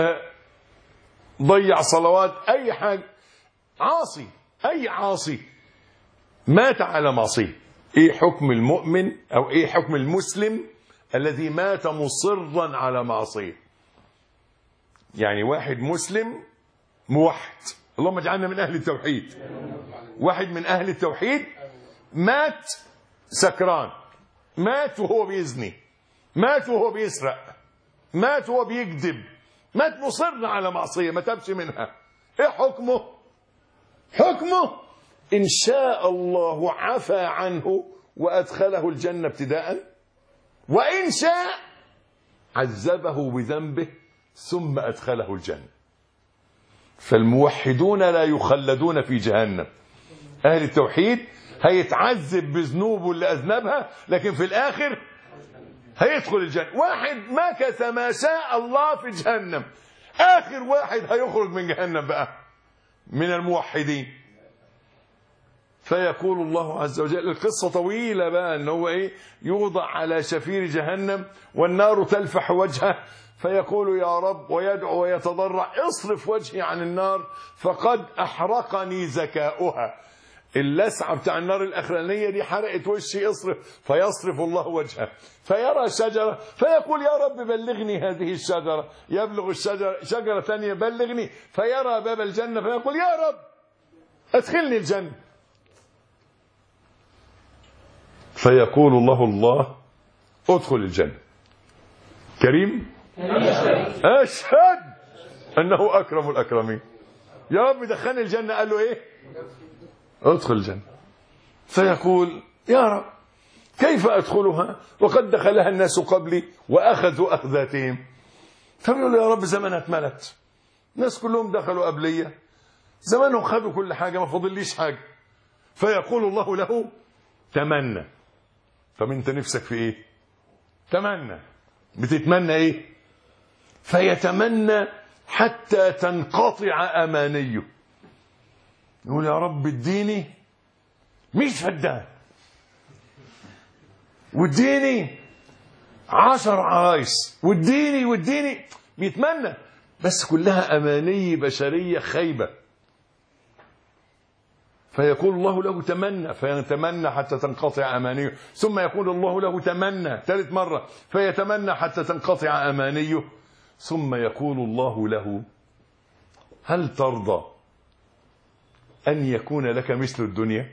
ضيع صلوات، أي حاجة، عاصي، أي عاصي مات على معصية. إيه حكم المؤمن أو إيه حكم المسلم الذي مات مصرا على معصية؟ يعني واحد مسلم موحد، اللهم اجعلنا من أهل التوحيد، واحد من أهل التوحيد مات سكران، مات وهو بيزني، مات وهو بيسرق، مات وهو بيكذب، مات مصر على معصية ما تابش منها. ايه حكمه؟ حكمه إن شاء الله عفى عنه وأدخله الجنة ابتداء، وإن شاء عذبه بذنبه ثم أدخله الجنة. فالموحدون لا يخلدون في جهنم. أهل التوحيد هيتعذب بذنوبه اللي أذنبها، لكن في الآخر هيدخل الجنة. واحد مكث ما شاء الله في جهنم، آخر واحد هيخرج من جهنم بقى من الموحدين. فيقول الله عز وجل، القصة طويلة بقى، ان هو ايه، يوضع على شفير جهنم والنار تلفح وجهه، فيقول يا رب، ويدعو ويتضرع: اصرف وجهي عن النار فقد احرقني ذكاؤها. اللسعة بتاع النار الاخرانية دي حرقت وشي، اصرف. فيصرف الله وجهه فيرى شجرة فيقول يا رب بلغني هذه الشجرة. يبلغ الشجرة، شجرة ثانية بلغني، فيرى باب الجنة فيقول يا رب ادخلني الجنة. فيقول الله ادخل الجنة. كريم أشهد أنه أكرم الأكرمين. يا رب دخلني الجنة. قال له إيه؟ ادخل الجنة. فيقول يا رب كيف أدخلها وقد دخلها الناس قبلي وأخذوا أخذاتهم. فيقول له يا رب زمانها اتملت، الناس كلهم دخلوا قبلية، زمانهم خدوا كل حاجة، ما فضليش حاجة. فيقول الله له تمنى. طب انت نفسك في ايه؟ تمنى. بتتمنى ايه؟ فيتمنى حتى تنقطع امانيه. يقول يا رب اديني 100 فدان، واديني 10 عرايس، واديني. بيتمنى بس كلها اماني بشريه خايبه. فيقول الله له تمنى، فيتمنى حتى تنقطع أمانيه. ثم يقول الله له تمنى 3 مرة، فيتمنى حتى تنقطع أمانيه. ثم يقول الله له هل ترضى أن يكون لك مثل الدنيا؟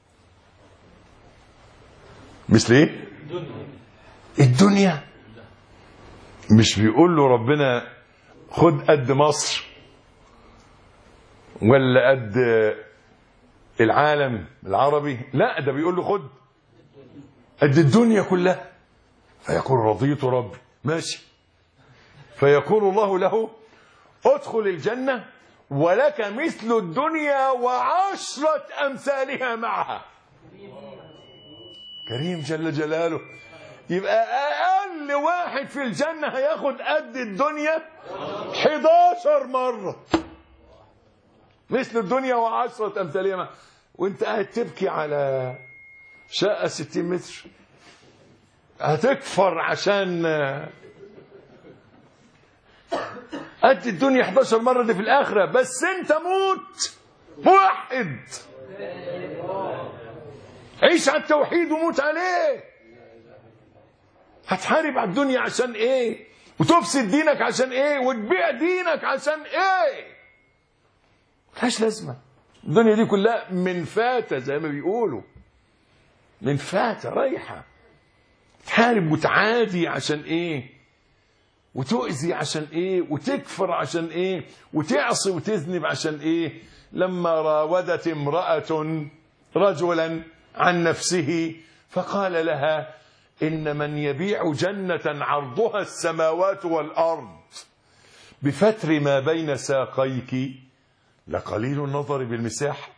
مثل ايه؟ الدنيا. مش بيقول له ربنا خد قد مصر ولا قد العالم العربي، لا، ده بيقول له خد قد الدنيا كلها. فيقول رضيت ربي، ماشي. فيقول الله له ادخل الجنة ولك مثل الدنيا و10 أمثالها معها. كريم جل جلاله. يبقى أقل واحد في الجنة هياخد قد الدنيا 11 مرة، مثل الدنيا و10 أمثالها معها. وانت قاعد تبكي على شقة 60 متر هتكفر عشان قد الدنيا 11 مرة دي في الآخرة. بس انت موت موحد، عيش على التوحيد وموت عليه. هتحارب على الدنيا عشان ايه؟ وتفسد دينك عشان ايه، وتبيع دينك عشان ايه؟ ملهاش لازمه. الدنيا دي كلها منفاتة زي ما بيقولوا، منفاتة رايحة. تحارب وتعادي عشان ايه؟ وتؤذي عشان ايه؟ وتكفر عشان ايه؟ وتعصي وتذنب عشان ايه؟ لما راودت امرأة رجلا عن نفسه فقال لها إن من يبيع جنة عرضها السماوات والأرض بفتر ما بين ساقيك لقليل النظر بالمساح.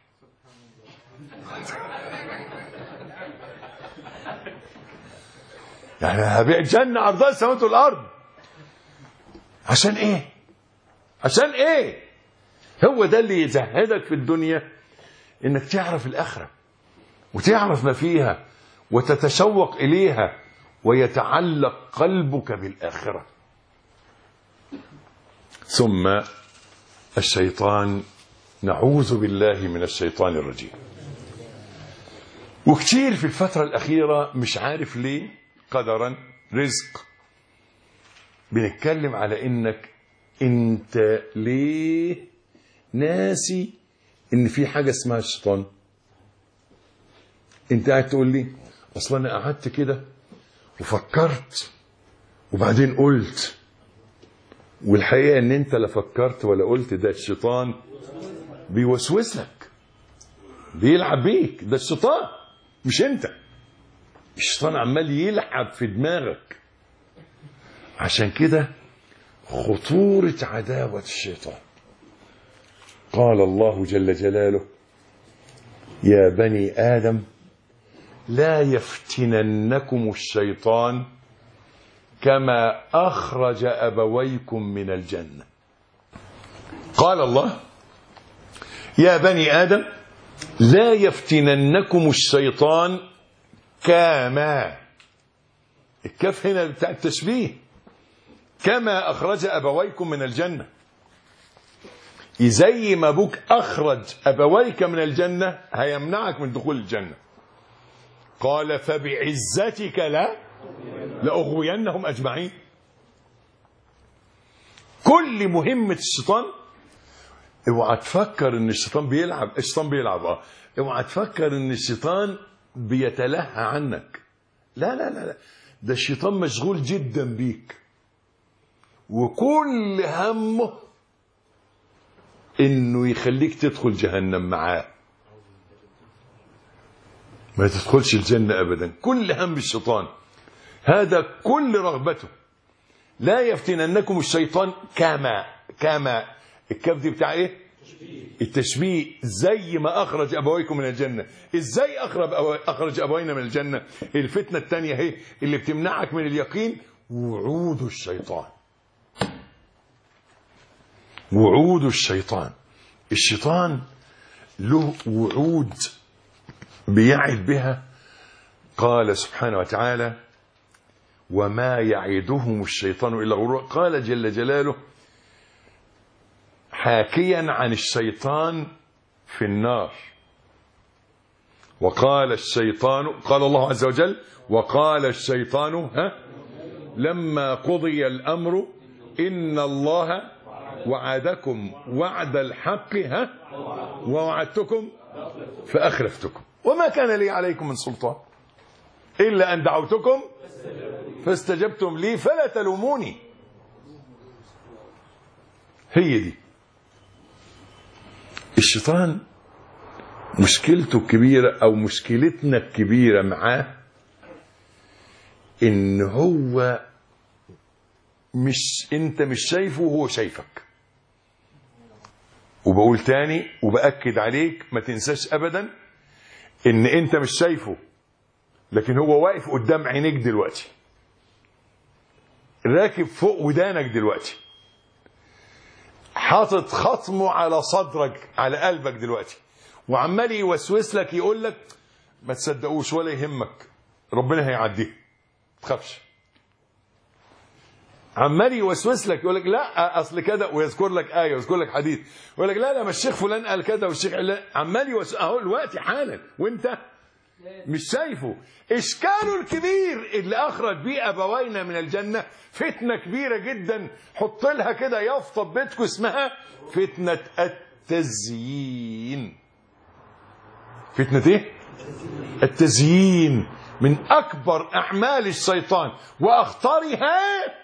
يعني هبيع جنة عرضها السماوات والأرض عشان ايه؟ عشان ايه؟ هو ده اللي يزهدك في الدنيا، انك تعرف الآخرة وتعرف ما فيها وتتشوق إليها ويتعلق قلبك بالآخرة. ثم الشيطان، نعوذ بالله من الشيطان الرجيم. وكتير في الفترة الأخيرة مش عارف ليه، قدرا رزق، بنتكلم على إنك أنت ليه ناسي إن في حاجة اسمها الشيطان. أنت قاعد تقول لي أصلا أنا قعدت كده وفكرت وبعدين قلت، والحقيقة ان انت لا فكرت ولا قلت، ده الشيطان بيوسوس لك، بيلعب بيك، ده الشيطان مش انت. الشيطان عمال يلعب في دماغك. عشان كده خطورة عداوة الشيطان. قال الله جل جلاله يا بني آدم لا يفتننكم الشيطان كما أخرج أبويكم من الجنة. قال الله يا بني آدم لا يفتننكم الشيطان كما، الكاف هنا بتاع التشبيه، كما أخرج أبويكم من الجنة. زي ما أبوك أخرج أبويك من الجنة هيمنعك من دخول الجنة. قال فبعزتك لأغوينهم أجمعين. كل مهمة الشيطان، اوعى تفكر ان الشيطان بيلعب، الشيطان بيلعب اوعى تفكر ان الشيطان بيتلهى عنك. لا لا لا لا، ده الشيطان مشغول جدا بيك، وكل همه انه يخليك تدخل جهنم معاه، ما تدخلش الجنة ابدا. كل هم الشيطان هذا، كل رغبته. لا يفتننكم الشيطان كما الكاف دي بتاع ايه؟ التشبيه. زي ما اخرج ابويكم من الجنة. ازاي اخرج ابوينا من الجنة؟ الفتنة الثانية هي اللي بتمنعك من اليقين، وعود الشيطان. وعود الشيطان. الشيطان له وعود بيعد بها. قال سبحانه وتعالى وما يعدهم الشيطان إلا غرورا. قال جل جلاله حاكيا عن الشيطان في النار، وقال الشيطان، قال الله عز وجل وقال الشيطان لما قضي الأمر إن الله وعدكم وعد الحق ووعدتكم فأخلفتكم وما كان لي عليكم من سلطان إلا أن دعوتكم فاستجبتم لي فلا تلوموني. هي دي الشيطان. مشكلته الكبيرة أو مشكلتنا الكبيرة معاه إن هو أنت مش شايفه وهو شايفك. وبقول تاني وبأكد عليك ما تنساش أبدا إن أنت مش شايفه، لكن هو واقف قدام عينيك دلوقتي، راكب فوق ودانك دلوقتي، حاطط خطمه على صدرك على قلبك دلوقتي، وعمال يوسوس لك يقول لك ما تصدقوش ولا يهمك، ربنا هيعديه، ما تخافش. عمال يوسوس لك يقول لك لا اصل كده، ويذكر لك ايه ويذكر لك حديث، يقول لك لا ما الشيخ فلان قال كده والشيخ علان، عمال يوسوس اهو الوقت حالا، وانت مش شايفه. إشكاله الكبير اللي أخرج بيه أبوينا من الجنة فتنة كبيرة جدا، حط لها كده يافطة بيتكم اسمها فتنة التزيين. فتنة إيه؟ التزيين من أكبر أعمال الشيطان وأخطرها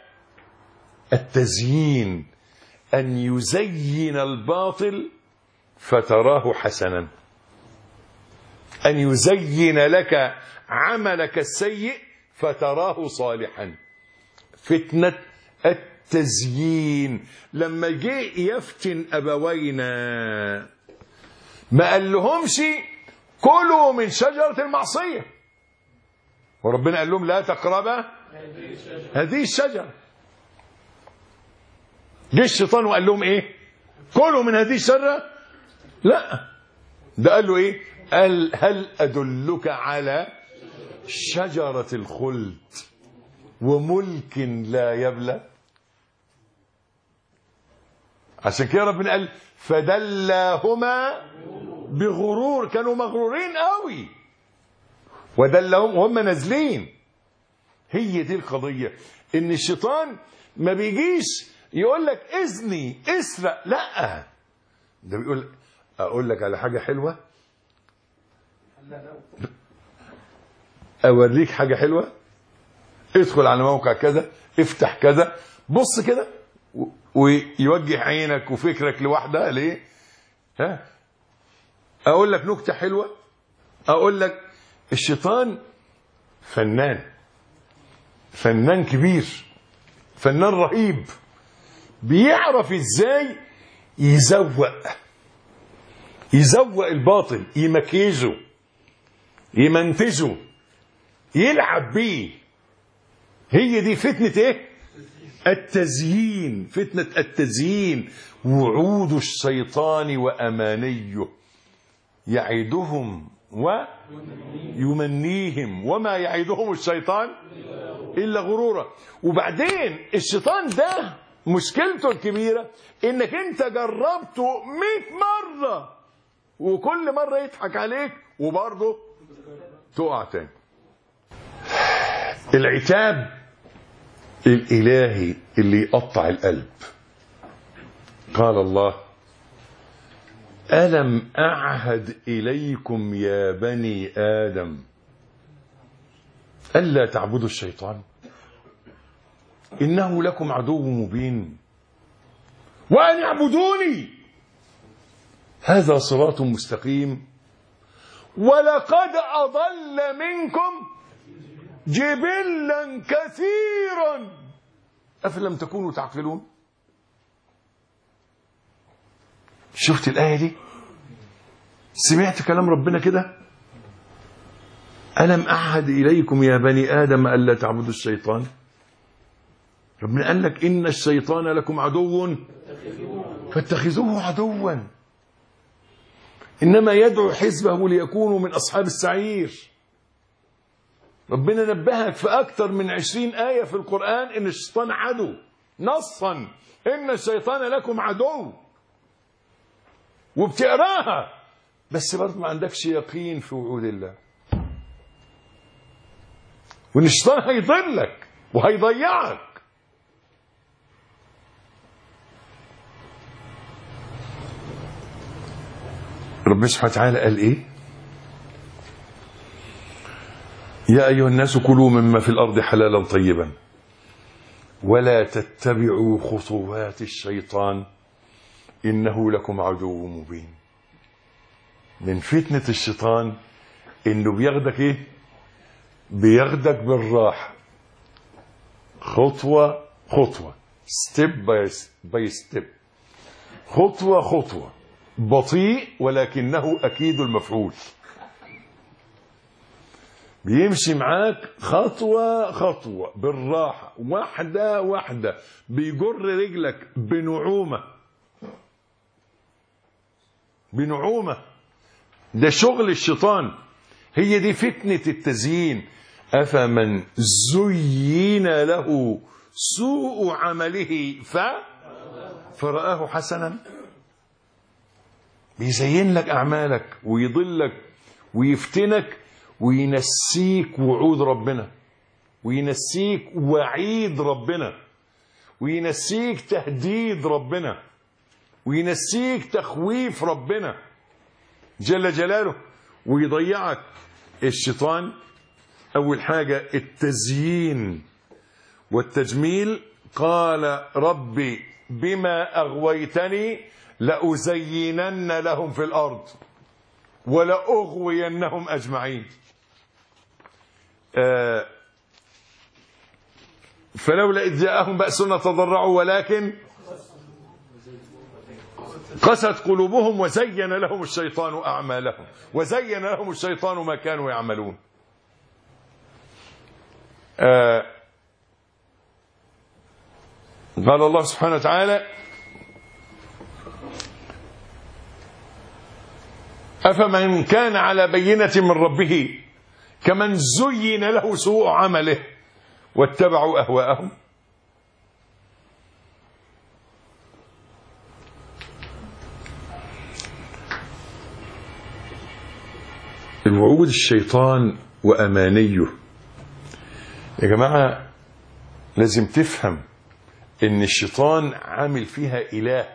التزيين، أن يزين الباطل فتراه حسنا، أن يزين لك عملك السيء فتراه صالحا. فتنة التزيين. لما جاء يفتن أبوينا ما قال لهمش كلوا من شجرة المعصية، وربنا قال لهم لا تقربا هذه الشجرة. جه الشيطان وقال لهم ايه؟ كلوا من هذه الشجرة؟ لا، ده قال له ايه؟ قال هل أدلك على شجرة الخلد وملك لا يبلى؟ عشان كده ربنا قال فدلاهما بغرور، كانوا مغرورين قوي ودلهم وهم نازلين. هي دي القضية، ان الشيطان ما بيجيش يقول لك اذني اسرق، لا، ده بيقول اقول لك على حاجة حلوة، اوريك حاجة حلوة، ادخل على موقع كذا، افتح كذا، بص كده، ويوجه عينك وفكرك لوحدها. ليه؟ ها؟ اقول لك نكتة حلوة، اقول لك الشيطان فنان كبير، فنان رهيب، بيعرف ازاي يزوق الباطل، يمكيزه، يمنتجه، يلعب بيه. هي دي فتنة ايه؟ التزيين. فتنة التزيين. وعود الشيطان وأمانيه يعدهم ويمنيهم وما يعدهم الشيطان إلا غرورا. وبعدين الشيطان ده مشكلته الكبيرة إنك أنت جربته 100 مرة وكل مرة يضحك عليك وبرضه تقع تاني. العتاب الإلهي اللي يقطع القلب. قال الله ألم أعهد إليكم يا بني آدم ألا تعبدوا الشيطان إنه لكم عدو مبين وأن اعبدوني هذا صراط مستقيم ولقد أضل منكم جبلا كثيرا أفلم تكونوا تعقلون. شفت الآية دي؟ سمعت كلام ربنا كده؟ ألم أعهد إليكم يا بني آدم ألا تعبدوا الشيطان. ربنا قال لك إن الشيطان لكم عدو فاتخذوه عدوا إنما يدعو حزبه ليكونوا من أصحاب السعير. ربنا نبهك في أكثر من 20 آية في القرآن إن الشيطان عدو، نصا إن الشيطان لكم عدو، وبتقراها بس برضه ما عندكش يقين في وعود الله، وإن الشيطان هيضلك وهيضيعك. ربنا سبحانه وتعالى قال إيه؟ يا أيها الناس كلوا مما في الأرض حلالا طيبا ولا تتبعوا خطوات الشيطان إنه لكم عدو مبين. من فتنة الشيطان إنه بياخدك إيه؟ بياخدك بالراحة، خطوة خطوة، ستيب باي ستيب، خطوة خطوة، بطيء ولكنه أكيد المفعول. بيمشي معاك خطوة خطوة بالراحة، واحدة واحدة، بيجر رجلك بنعومة بنعومة. ده شغل الشيطان. هي دي فتنة التزيين. أفمن زين له سوء عمله فرآه حسنا. بيزين لك أعمالك ويضلك ويفتنك وينسيك وعود ربنا، وينسيك وعيد ربنا، وينسيك تهديد ربنا، وينسيك تخويف ربنا جل جلاله، ويضيعك الشيطان. أول حاجة التزيين والتجميل. قال ربي بما أغويتني لأزينن لهم في الأرض ولأغوينهم أجمعين. فلولا إذ جاءهم بأسنا تضرعوا ولكن قست قلوبهم وزين لهم الشيطان أعمالهم وزين لهم الشيطان ما كانوا يعملون. قال الله سبحانه وتعالى أفمن كان على بينة من ربه كمن زين له سوء عمله واتبعوا أهواءهم. الوعود الشيطان وأمانيه يا جماعة لازم تفهم إن الشيطان عامل فيها إله.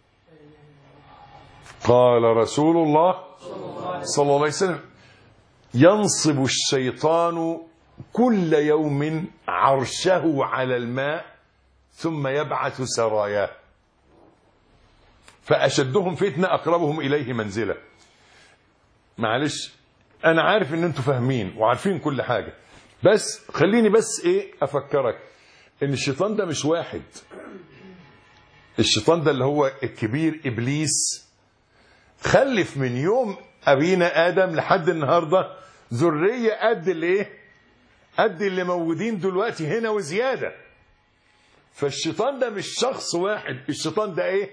قال رسول الله صلى الله عليه وسلم ينصب الشيطان كل يوم عرشه على الماء ثم يبعث سراياه فأشدهم فتنة أقربهم إليه منزلة. معلش أنا عارف إن أنتوا فاهمين وعارفين كل حاجة، بس خليني بس أفكرك إن الشيطان ده مش واحد. الشيطان ده اللي هو الكبير إبليس خلف من يوم أبينا آدم لحد النهاردة ذرية قد اللي موجودين دلوقتي هنا وزيادة. فالشيطان ده مش شخص واحد، الشيطان ده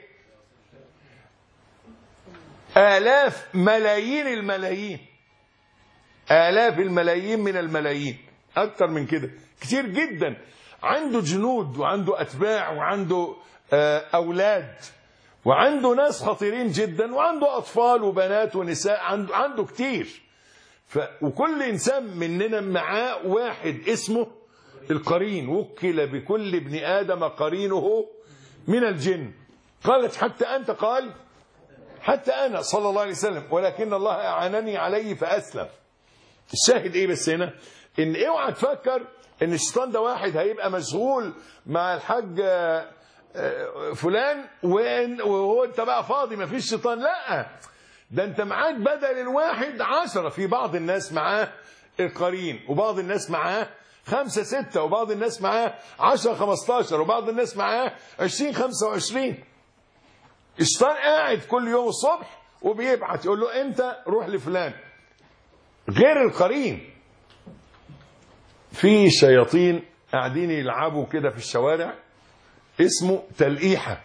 آلاف ملايين الملايين، آلاف الملايين من الملايين، أكتر من كده كتير جدا. عنده جنود وعنده أتباع وعنده أولاد وعنده ناس خطيرين جدا وعنده أطفال وبنات ونساء، عنده كتير. وكل إنسان مننا معاه واحد اسمه القرين. وكل بكل ابن آدم قرينه من الجن. قالت حتى أنت؟ قال حتى أنا صلى الله عليه وسلم ولكن الله أعانني عليه فأسلم. الشاهد بس هنا إن اوعى تفكر إن الشيطان ده واحد هيبقى مشغول مع الحاج فلان وهو انت بقى فاضي ما فيش شيطان. لا، ده انت معاك بدل الواحد 10. في بعض الناس معاه القرين وبعض الناس معاه 5 6 وبعض الناس معاه 10 15 وبعض الناس معاه 20 25. الشيطان قاعد كل يوم الصبح وبيبعت يقول له انت روح لفلان. غير القرين في شياطين قاعدين يلعبوا كده في الشوارع اسمه تلقيحة،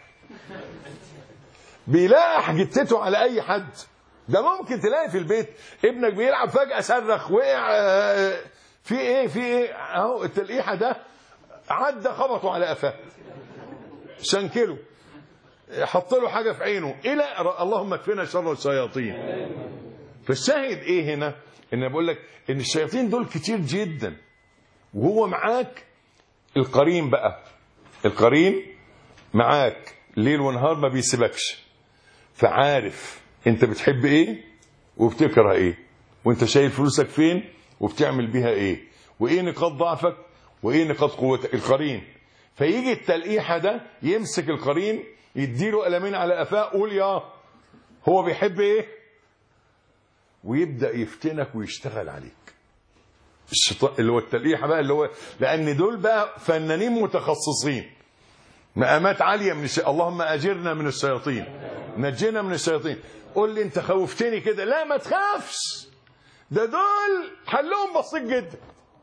بيلاقح جتته على اي حد. ده ممكن تلاقي في البيت ابنك بيلعب فجأة صرخ وقع في ايه اهو التلقيحة ده عدى خبطه على قفاه شنكله حط له حاجة في عينه الى اللهم اكفنا شر الشياطين. فالشاهد هنا ان بقول لك ان الشياطين دول كتير جدا وهو معاك القرين. بقى القرين معاك ليل ونهار ما بيسيبكش، فعارف انت بتحب ايه وبتكره ايه وانت شايل فلوسك فين وبتعمل بيها ايه وايه نقاط ضعفك وايه نقاط قوتك. القرين. فيجي التلقيحة ده يمسك القرين يديله قلمين على قفاه قول يا هو بيحب ايه ويبدأ يفتنك ويشتغل عليك. الشيطان اللي هو التلقيحة بقى اللي هو لأن دول بقى فنانين متخصصين مقامات عالية من اللهم أجرنا من الشياطين نجينا من الشياطين. قول لي انت خوفتني كده. لا ما تخافش، ده دول حلهم بسيط جدا.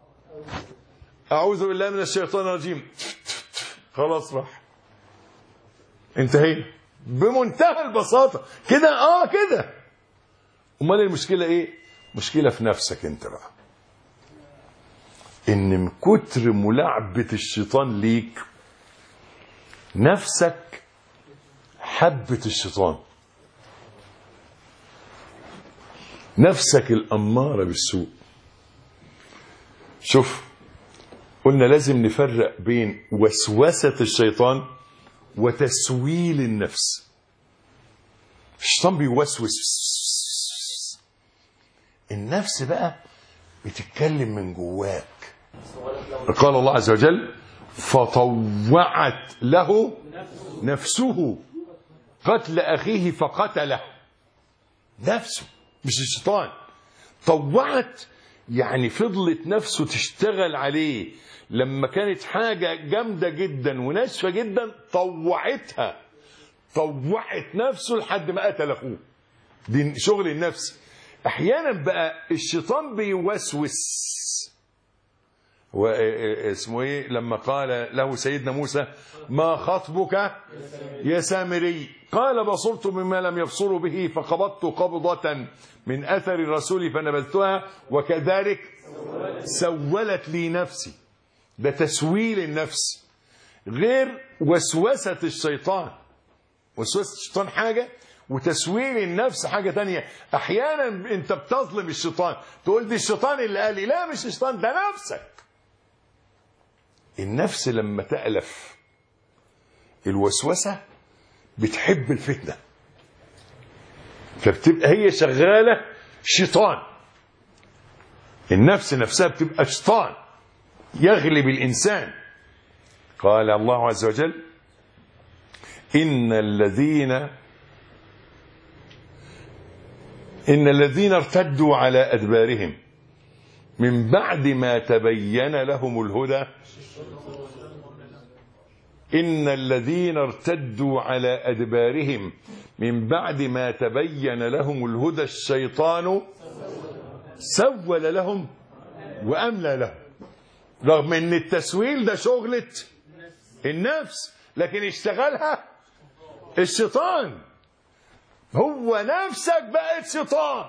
أعوذ بالله من الشيطان الرجيم خلاص راح انتهينا بمنتهى البساطة كده. كده. امال المشكلة ايه؟ مشكلة في نفسك انت بقى، ان من كتر ملاعبة الشيطان ليك نفسك حبت الشيطان، نفسك الأمارة بالسوء. شوف، قلنا لازم نفرق بين وسوسة الشيطان وتسويل النفس. الشيطان بيوسوس، النفس بقى بتتكلم من جواك. قال الله عز وجل: فطوعت له نفسه قتل أخيه فقتله. نفسه مش الشيطان. طوعت يعني فضلت نفسه تشتغل عليه، لما كانت حاجة جامدة جدا وناشفة جدا طوعتها، طوعت نفسه لحد ما قتل أخوه. دي شغل النفس. أحيانا بقى الشيطان بيوسوس. واسمه ايه لما قال له سيدنا موسى: ما خطبك يا سامري؟ قال: بصرت مما لم يبصروا به فقبضت قبضة من أثر الرسول فنبذتها وكذلك سولت لي نفسي. ده تسويل النفس غير وسوسة الشيطان. وسوسة الشيطان حاجة، وتسويل النفس حاجة تانية. أحيانا أنت بتظلم الشيطان، تقول دي الشيطان اللي قال لي. لا، مش الشيطان، ده نفسك. النفس لما تألف الوسوسة بتحب الفتنة، فبتبقى هي شغالة شيطان. النفس نفسها بتبقى شيطان يغلب الإنسان. قال الله عز وجل: إن الذين ارتدوا على أدبارهم من بعد ما تبين لهم الهدى. إن الذين ارتدوا على أدبارهم من بعد ما تبين لهم الهدى الشيطان سول لهم وأملى لهم. رغم أن التسويل ده شغلة النفس، لكن اشتغلها الشيطان. هو نفسك بقت شيطان،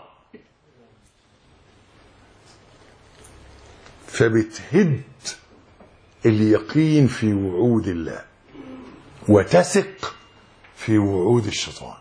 فبتهد اليقين في وعود الله وتثق في وعود الشيطان،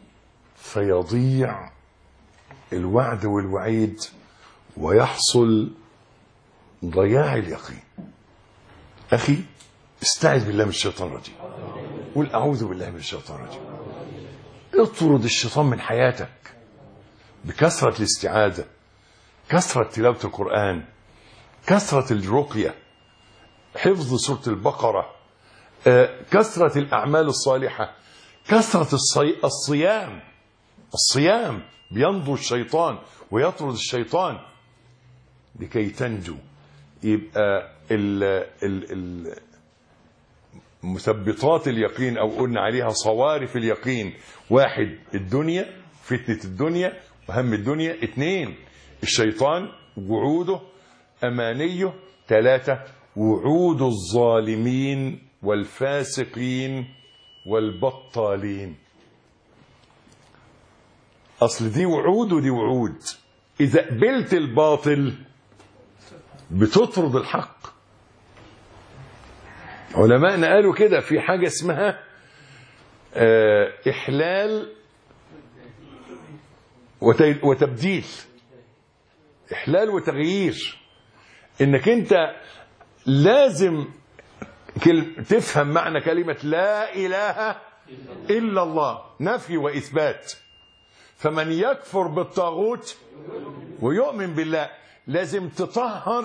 فيضيع الوعد والوعيد ويحصل ضياع اليقين. أخي، استعذ بالله من الشيطان الرجيم، قل أعوذ بالله من الشيطان الرجيم. اطرد الشيطان من حياتك بكثرة الاستعاذة، كثرة تلاوة القرآن، كثرة الرقية، حفظ سورة البقرة، كثرة الأعمال الصالحة، كثرة الصيام. الصيام بينضو الشيطان ويطرد الشيطان لكي تنجو. يبقى مثبطات اليقين، أو قلنا عليها صوارف اليقين: 1 الدنيا، فتنة الدنيا وهم الدنيا. 2 الشيطان وعوده أمانيه. 3 وعود الظالمين والفاسقين والبطالين. أصل دي وعود ودي وعود. إذا قبلت الباطل بتطرد الحق. علماءنا قالوا كده في حاجة اسمها إحلال وتبديل، إحلال وتغيير. إنك أنت لازم تفهم معنى كلمة لا إله إلا الله، نفي وإثبات. فمن يكفر بالطاغوت ويؤمن بالله لازم تطهر.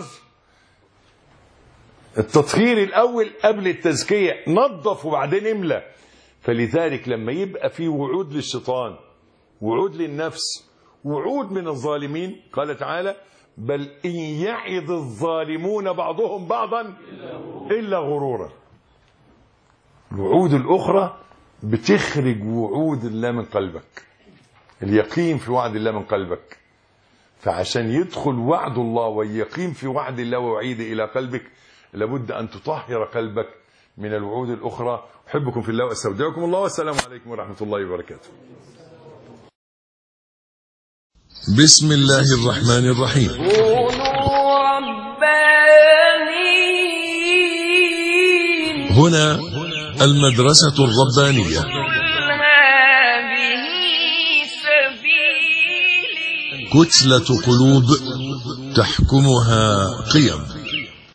التطهير الأول قبل التزكية، نظف وبعدين املى. فلذلك لما يبقى في وعود للشيطان، وعود للنفس، وعود من الظالمين، قال تعالى: بل إن يعظ الظالمون بعضهم بعضا إلا غرورا. الوعود الأخرى بتخرج وعود الله من قلبك، اليقين في وعد الله من قلبك. فعشان يدخل وعد الله واليقين في وعد الله ووعيده إلى قلبك لابد أن تطهر قلبك من الوعود الأخرى. أحبكم في الله وأستودعكم الله، والسلام عليكم ورحمة الله وبركاته. بسم الله الرحمن الرحيم. كونوا ربانيين. هنا المدرسة الربانية. قل هذه سبيلي. كتلة قلوب تحكمها قيم.